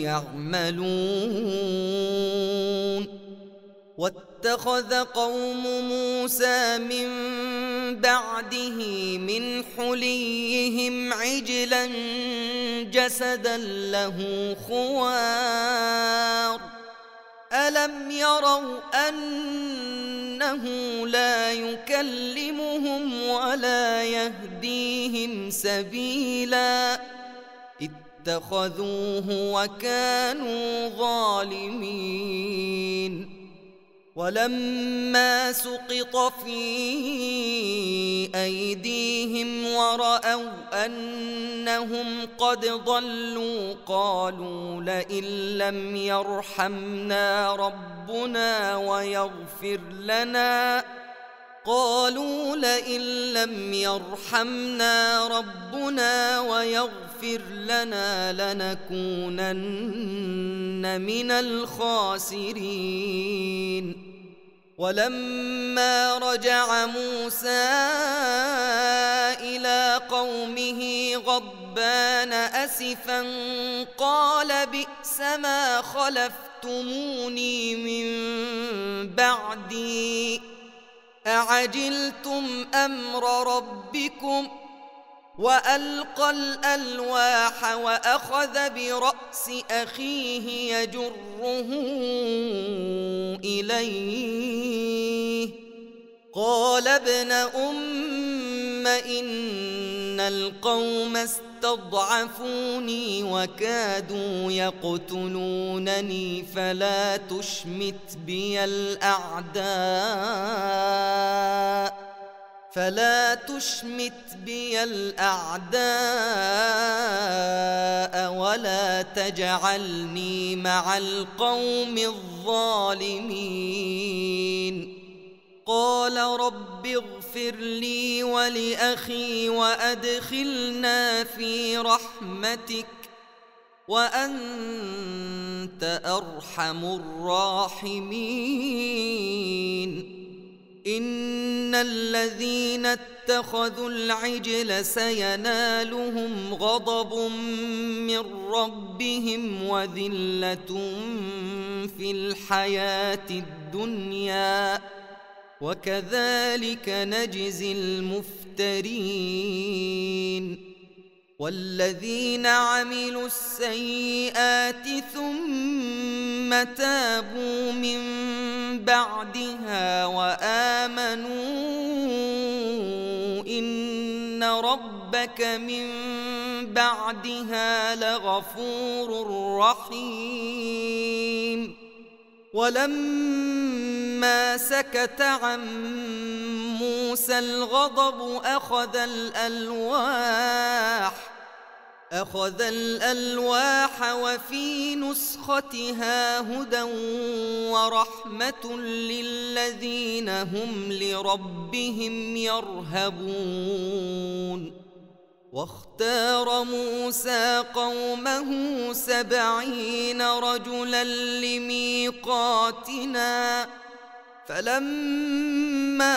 يعملون. واتخذ قوم موسى من بعده من حليهم عجلا جسدا له خوار ألم يروا أنه لا يكلمهم ولا يهديهم سبيلا اتخذوه وكانوا ظالمين ولما سقط في أيديهم ورأوا أنهم قد ضلوا قالوا لئن لم يرحمنا ربنا ويغفر لنا قالوا لئن لم يرحمنا ربنا ويغفر لنا لنكونن من الخاسرين ولما رجع موسى إلى قومه غضبان أسفا قال بئس ما خلفتموني من بعدي أعجلتم أمر ربكم وألقى الألواح وأخذ برأس أخيه يجره إليه قال ابن أم إن القوم استضعفوني وكادوا يقتلونني فلا تشمت بي الأعداء فلا تشمت بي الأعداء ولا تجعلني مع القوم الظالمين قال رب اغفر لي ولأخي وأدخلنا في رحمتك وأنت أرحم الراحمين إن الذين اتخذوا العجل سينالهم غضب من ربهم وذلة في الحياة الدنيا وكذلك نجزي المفترين والذين عملوا السيئات ثم تابوا من بعدها وآمنوا إن ربك من بعدها لغفور رحيم ولما سكت عن موسى الغضب أخذ الألواح أخذ الألواح وفي نسختها هدى ورحمة للذين هم لربهم يرهبون واختار موسى قومه سبعين رجلا لميقاتنا فلما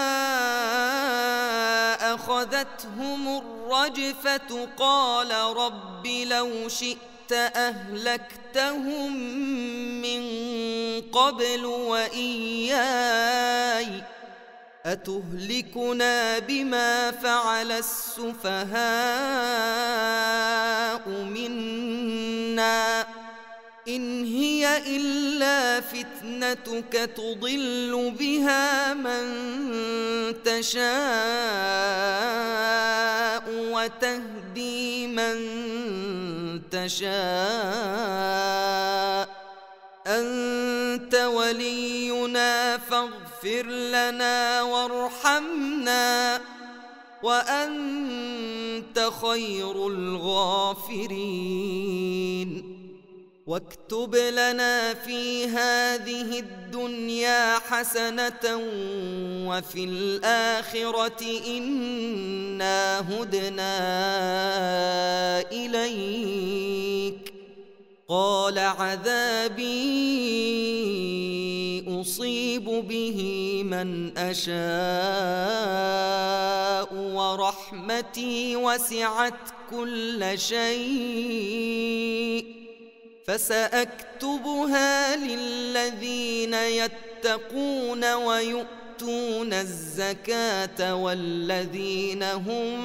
أخذتهم الرجفة قال رب لو شئت أهلكتهم من قبل وإياي أتهلكنا بما فعل السفهاء منا إن هي إلا فتنتك تضل بها من تشاء وتهدي من تشاء أنت ولينا فاغفر لنا وارحمنا وأنت خير الغافرين واكتب لنا في هذه الدنيا حسنة وفي الآخرة إنا هدنا إليك قال عذابي أصيب به من أشاء ورحمتي وسعت كل شيء فسأكتبها للذين يتقون ويؤتون الزكاة والذين هم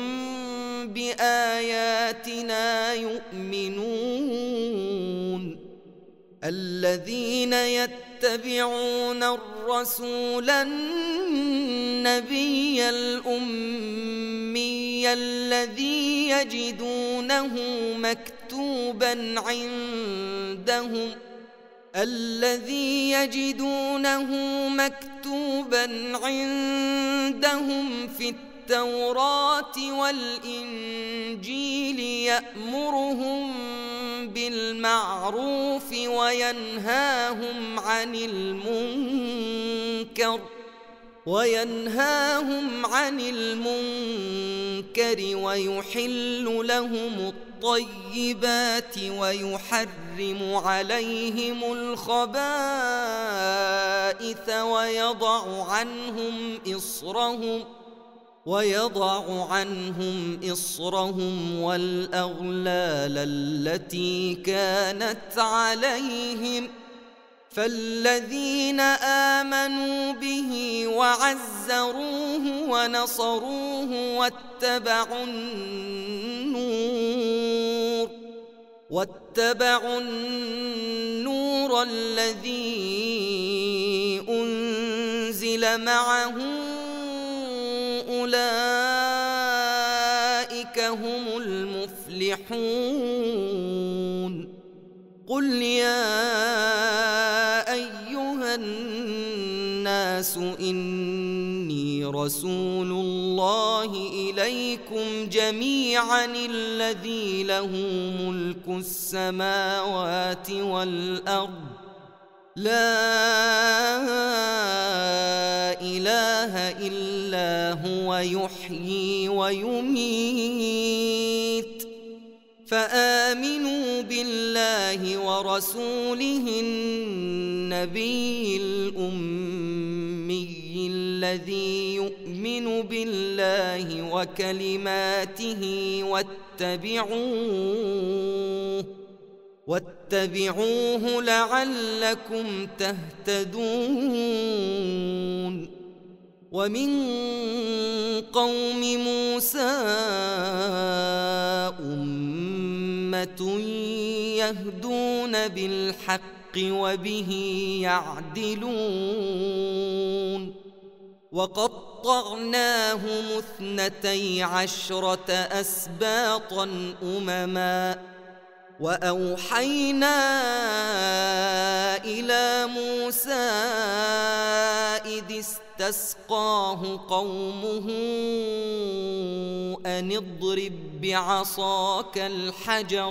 بآياتنا يؤمنون الذين يتبعون الرسول النبي الأمي الذي يجدونه مكتوبا عندهم الذي يجدونه مكتوبا عندهم في التوراة والإنجيل يأمرهم بالمعروف وينهاهم عن المنكر وينهاهم عن المنكر ويحل لهم الطيبات ويحرم عليهم الخبائث ويضع عنهم إصرهم ويضع عنهم إصرهم والأغلال التي كانت عليهم فالذين آمنوا به وعزروه ونصروه واتبعوا النور واتبعوا النور الذي أنزل معه أولئك هم المفلحون. قل يا أيها الناس إني رسول الله إليكم جميعا الذي له ملك السماوات والأرض لا إله إلا هو يحيي ويميت فآمنوا بالله ورسوله النبي الأمي الذي يؤمن بالله وكلماته واتبعوه واتبعوه لعلكم تهتدون. ومن قوم موسى أمة يهدون بالحق وبه يعدلون وقطعناهم اثنتي عشرة أسباطا أمما وأوحينا إلى موسى إذ استسقاه قومه أن اضرب بعصاك الحجر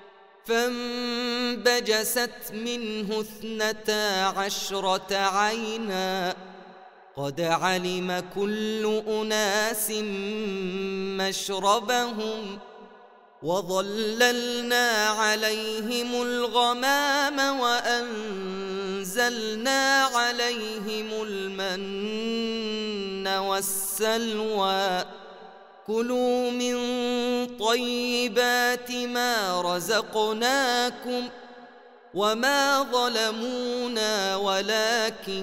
فانبجست منه اثنتا عشرة عينا قد علم كل أناس مشربهم وظللنا عليهم الغمام وأنزلنا عليهم المن والسلوى كلوا من طيبات ما رزقناكم وما ظلمونا ولكن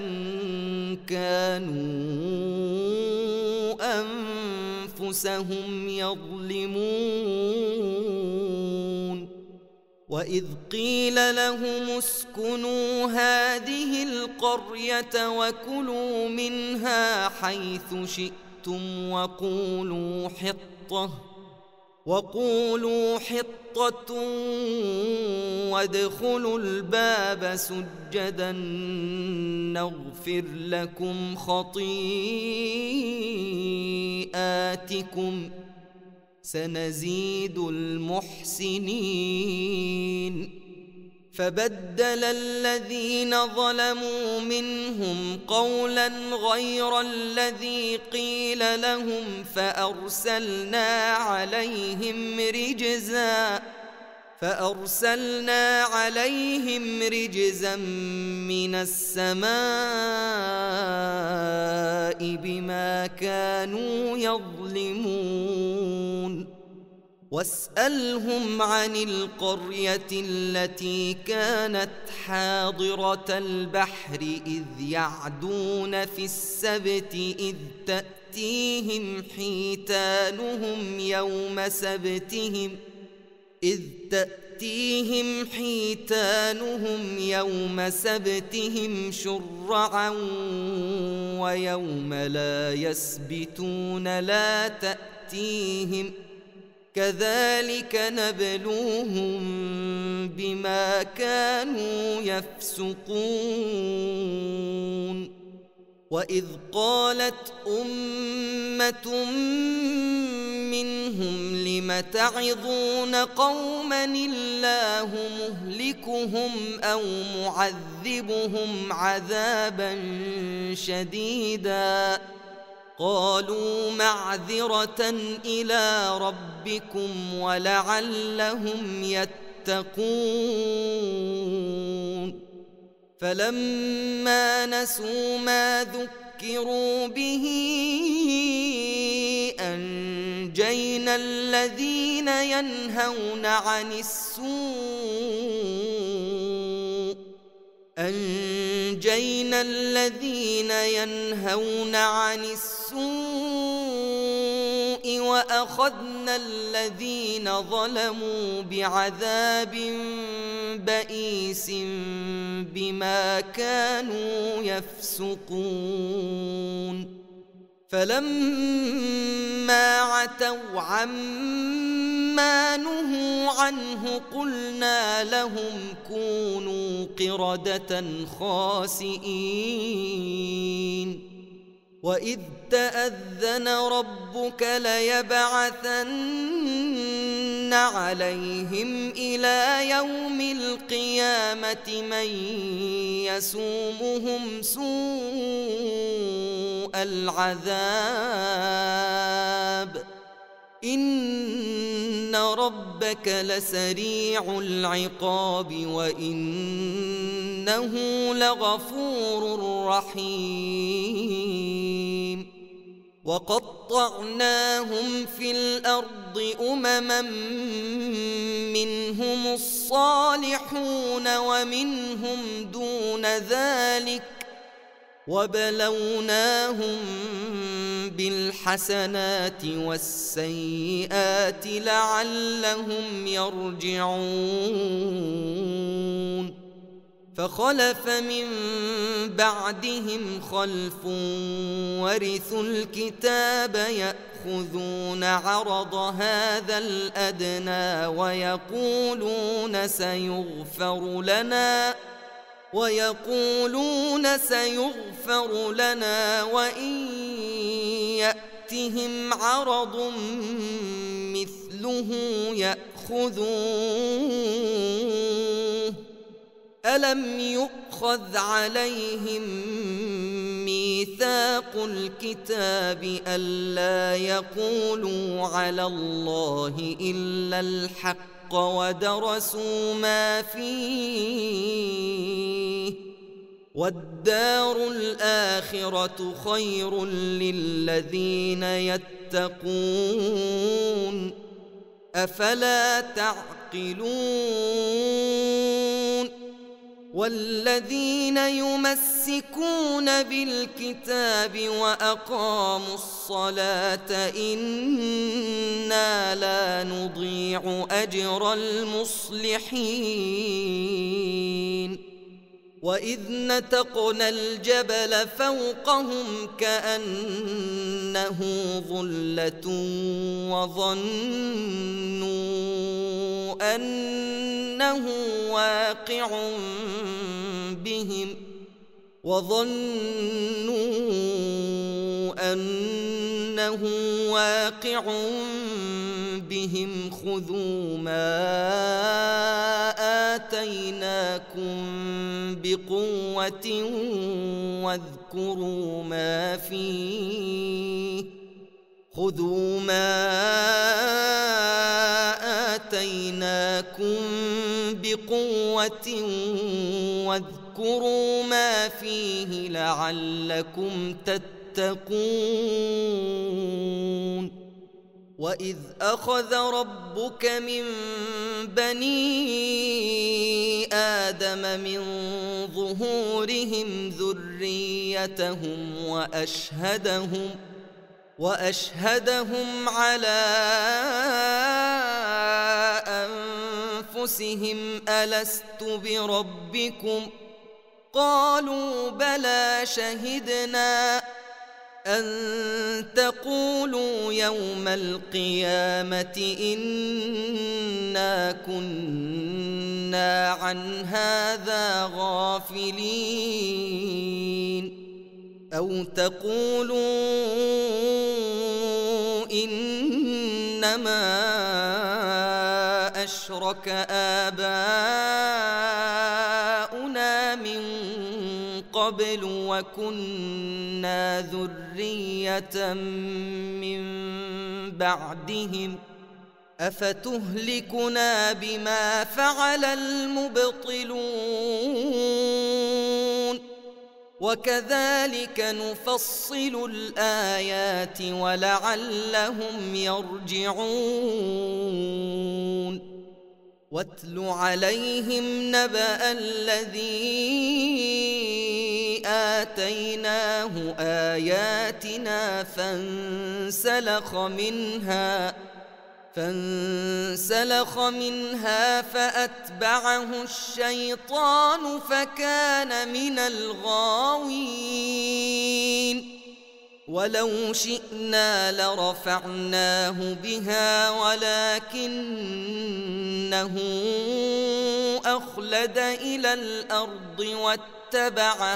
كانوا أنفسهم يظلمون. وإذ قيل لهم اسكنوا هذه القرية وكلوا منها حيث شئتم وقولوا حطة وقولوا حطة وادخلوا الباب سجدا نغفر لكم خطيئاتكم سنزيد المحسنين. فبدل الذين ظلموا منهم قولا غير الذي قيل لهم فأرسلنا عليهم رجزا فأرسلنا عليهم رجزا من السماء بما كانوا يظلمون. واسألهم عن القرية التي كانت حاضرة البحر إذ يعدون في السبت إذ تأتيهم حيتانهم يوم سبتهم إذ تأتيهم يأتيهم حيتانهم يوم سبتهم شرعا ويوم لا يسبتون لا تأتيهم كذلك نبلوهم بما كانوا يفسقون وإذ قالت أمة منهم لم تعظون قوما الله مهلكهم أو معذبهم عذابا شديدا قالوا معذرة إلى ربكم ولعلهم يتقون فلما نسوا ما ذكروا به أنجينا الذين ينهون عن السوء أنجينا الذين ينهون عن السوء وأخذنا الذين ظلموا بعذاب بئيس بما كانوا يفسقون فلما عتوا عما نهوا عنه قلنا لهم كونوا قردة خاسئين وإذ تأذن ربك ليبعثن عليهم إلى يوم القيامة من يسومهم سوء العذاب إن ربك لسريع العقاب وإنه لغفور رحيم وقطعناهم في الأرض أمما منهم الصالحون ومنهم دون ذلك وبلوناهم بالحسنات والسيئات لعلهم يرجعون فخلف من بعدهم خلف ورثوا الكتاب يأخذون عرض هذا الأدنى ويقولون سيغفر لنا ويقولون سيغفر لنا وإن يأتهم عرض مثله يأخذوه ألم يؤخذ عليهم ميثاق الكتاب ألا يقولوا على الله إلا الحق ودرسوا ما فيه والدار الآخرة خير للذين يتقون أفلا تعقلون والذين يمسكون بالكتاب وأقاموا الصلاة إنا لا نضيع أجر المصلحين وإذ نتقنا الجبل فوقهم كأنه ظلة وظنوا أنه واقع بهم وظنوا أنه واقع بهم خذوا ما آتيناكم بقوة واذكروا ما فيه خذوا ما آتيناكم بقوة واذكروا ما فيه لعلكم تتقون وإذ أخذ ربك من بني آدم من ظهورهم ذريتهم وأشهدهم وأشهدهم على أنفسهم ألست بربكم قالوا بلى شهدنا أن تقولوا يوم القيامة إنا كنا عن هذا غافلين أو تقولوا إنما أشرك آباؤنا من قبل وكنا ذرية من بعدهم أفتهلكنا بما فعل المبطلون وكذلك نفصل الآيات ولعلهم يرجعون واتل عليهم نبأ الذي آتيناه آياتنا فانسلخ منها فانسلخ منها فأتبعه الشيطان فكان من الغاوين ولو شئنا لرفعناه بها ولكنه أخلد إلى الأرض واتبع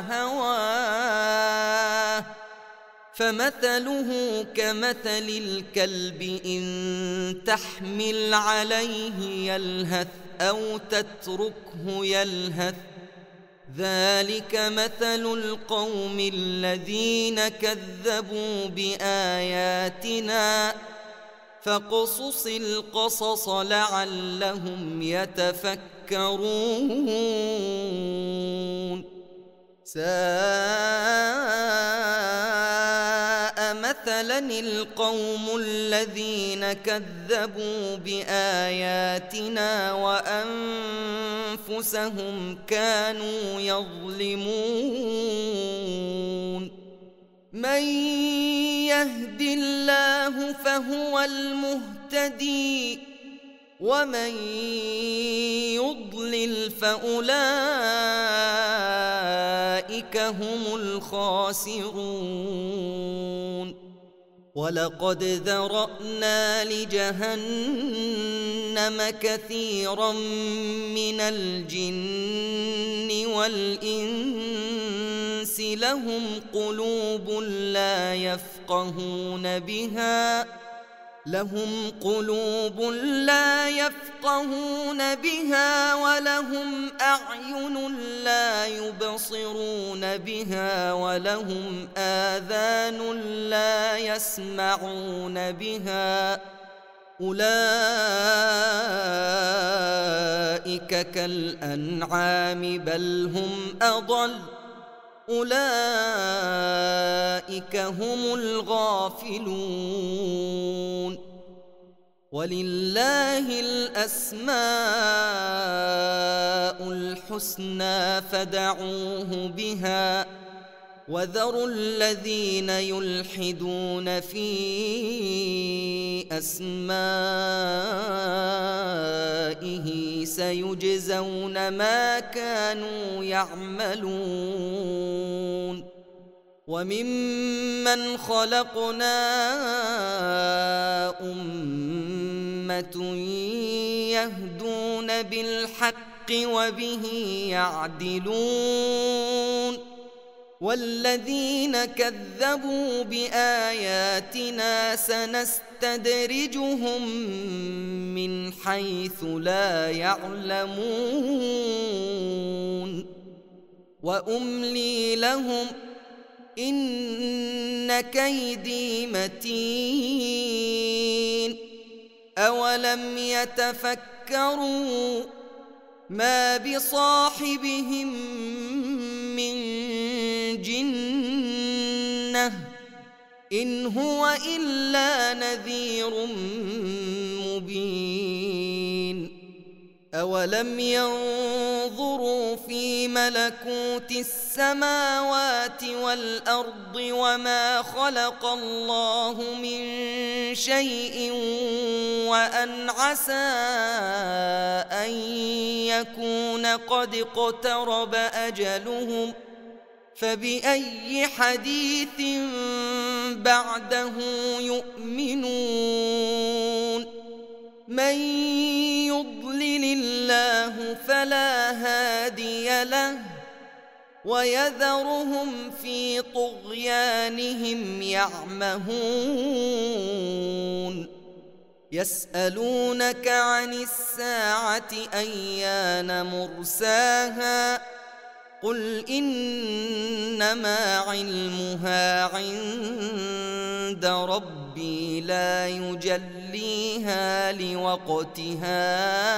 هواه فمثله كمثل الكلب إن تحمل عليه يلهث أو تتركه يلهث ذلك مثل القوم الذين كذبوا بآياتنا فاقصص القصص لعلهم يتفكرون ساء مثلا القوم الذين كذبوا بآياتنا وأنفسهم كانوا يظلمون من يهد الله فهو المهتدي ومن يضلل فأولئك هم الخاسرون ولقد ذرأنا لجهنم كثيرا من الجن والإنس لهم قلوب لا يفقهون بها لهم قلوب لا يفقهون بها ولهم أعين لا يبصرون بها ولهم آذان لا يسمعون بها أولئك كالأنعام بل هم أضل أولئك هم الغافلون ولله الأسماء الحسنى فادعوه بها وذروا الذين يلحدون في أسمائه سيجزون ما كانوا يعملون وممن خلقنا أمة يهدون بالحق وبه يعدلون والذين كذبوا بآياتنا سنستدرجهم من حيث لا يعلمون وأملي لهم إن كيدي متين أولم يتفكروا ما بصاحبهم من جنة إن هو إلا نذير مبين أولم ينظروا في ملكوت السماوات والأرض وما خلق الله من شيء وأن عسى أن يكون قد اقترب أجلهم فبأي حديث بعده يؤمنون من يضلل الله فلا هادي له ويذرهم في طغيانهم يعمهون يسألونك عن الساعة أيان مرساها قل إنما علمها عند ربي لا يجليها لوقتها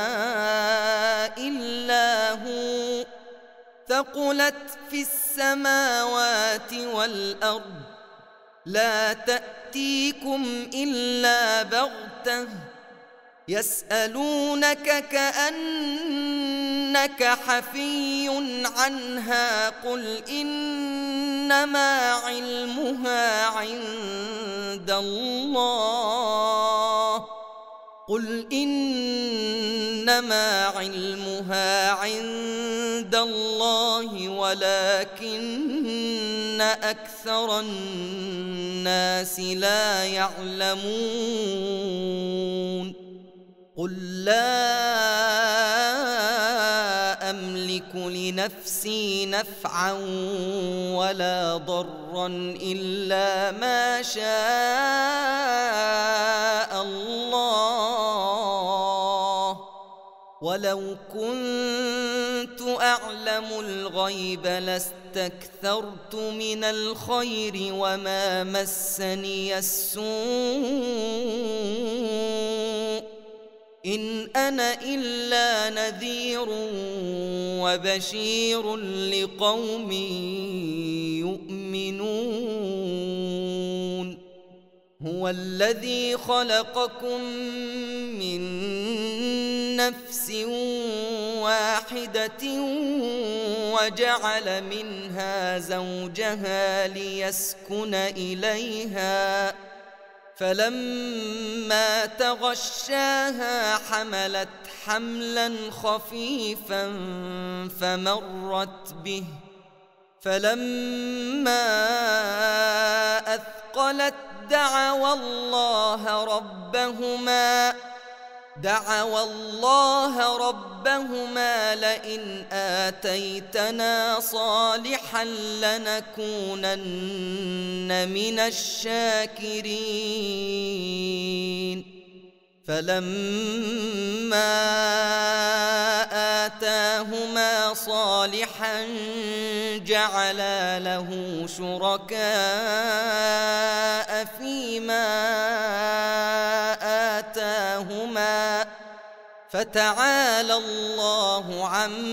إلا هو ثقلت في السماوات والأرض لا تأتيكم إلا بغتة يسألونك كأنك حفي عنها قل إنما علمها عند الله قل إنما علمها عند الله ولكن أكثر الناس لا يعلمون قل لا أملك لنفسي نفعا ولا ضرا إلا ما شاء الله ولو كنت أعلم الغيب لاستكثرت من الخير وما مسني السوء إن أنا إلا نذير وبشير لقوم يؤمنون هو الذي خلقكم من نفس واحدة وجعل منها زوجها ليسكن إليها فلما تغشاها حملت حملا خفيفا فمرت به فلما أثقلت دعوا الله ربهما دعوا الله ربهما لئن آتيتنا صالحا لنكونن من الشاكرين فلما آتاهما صالحا جعلا له شركاء فيما آتاهما فتعالى الله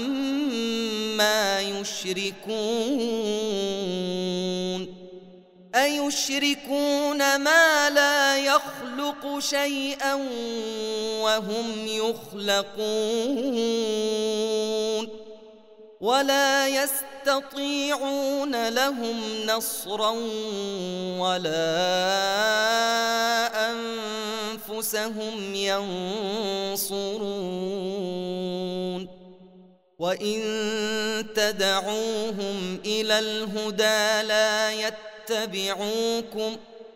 عما يشركون أيشركون ما لا يخلق شيئا وهم يخلقون ولا يستطيعون لهم نصرا ولا أنفسهم ينصرون وإن تدعوهم إلى الهدى لا يتبعوكم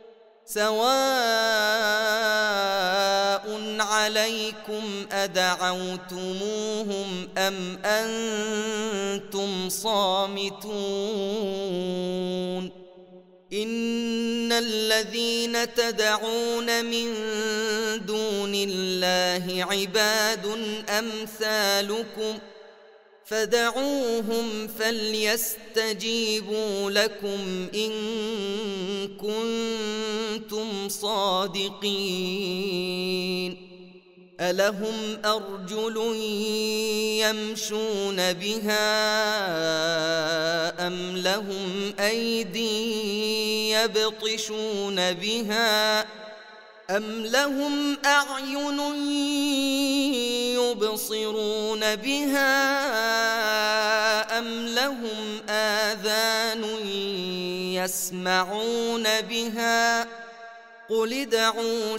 سواء عليكم أدعوتموهم أم أنتم صامتون إن الذين تدعون من دون الله عباد أمثالكم فدعوهم فليستجيبوا لكم إن كنتم صادقين ألهم أرجل يمشون بها أم لهم أيدي يبطشون بها أم لهم أعين يبصرون بها أم لهم آذان يسمعون بها قل ادعوا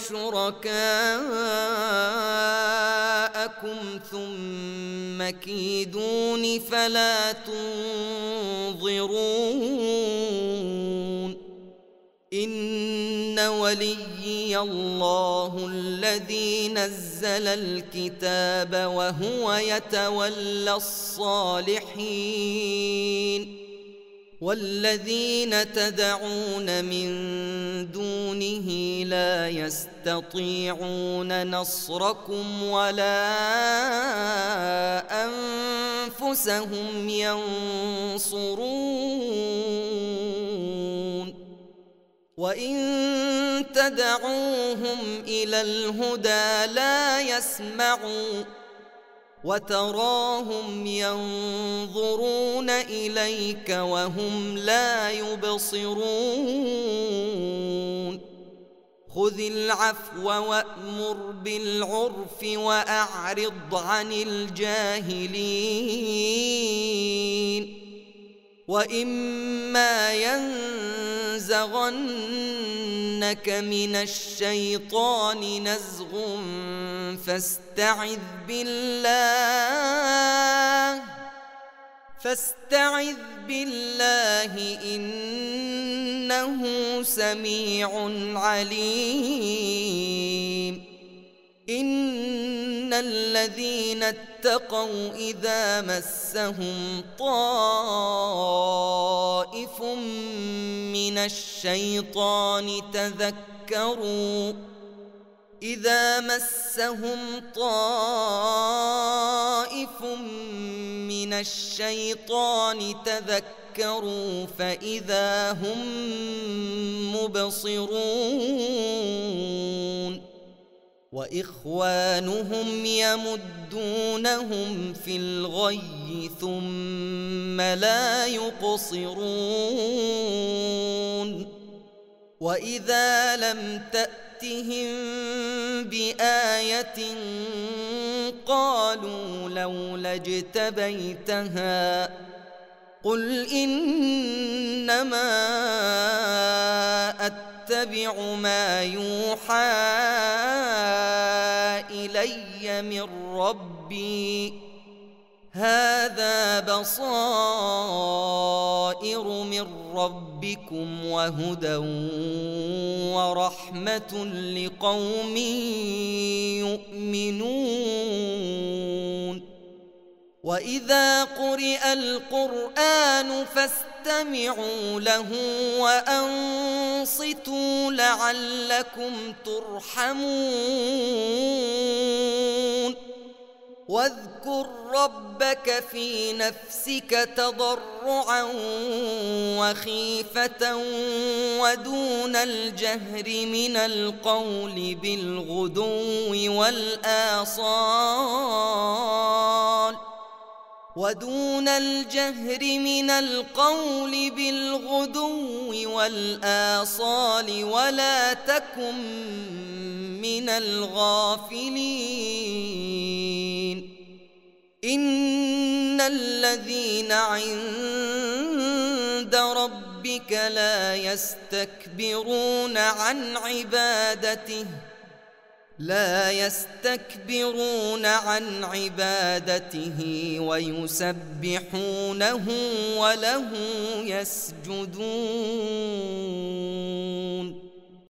شركاءكم ثم كيدون فلا تنظرون إن وليي الله الذي نزل الكتاب وهو يتولى الصالحين والذين تدعون من دونه لا يستطيعون نصركم ولا أنفسهم ينصرون وإن تدعوهم إلى الهدى لا يسمعوا وتراهم ينظرون إليك وهم لا يبصرون خذ العفو وأمر بالعرف وأعرض عن الجاهلين وإما ينزغنك من الشيطان نزغ فاستعذ بالله فاستعذ بالله إنه سميع عليم إن الذين اتقوا إذا مسهم طائف من الشيطان تذكروا إذا مسهم طائف من الشيطان تذكروا فإذا هم مبصرون وإخوانهم يمدونهم في الغي ثم لا يقصرون وإذا لم تأتهم بآية قالوا لولا اجتبيتها قل إنما أتبع ما يوحى إلي من ربي هذا بصائر من ربكم وهدى ورحمة لقوم يؤمنون وإذا قرئ القرآن فاستمعوا له وأنصتوا لعلكم ترحمون واذكر ربك في نفسك تضرعا وخيفة ودون الجهر من القول بالغدو والآصال ودون الجهر من القول بالغدو والآصال ولا تكن من الغافلين إن الذين عند ربك لا يستكبرون عن عبادته لا يستكبرون عن عبادته ويسبحونه وله يسجدون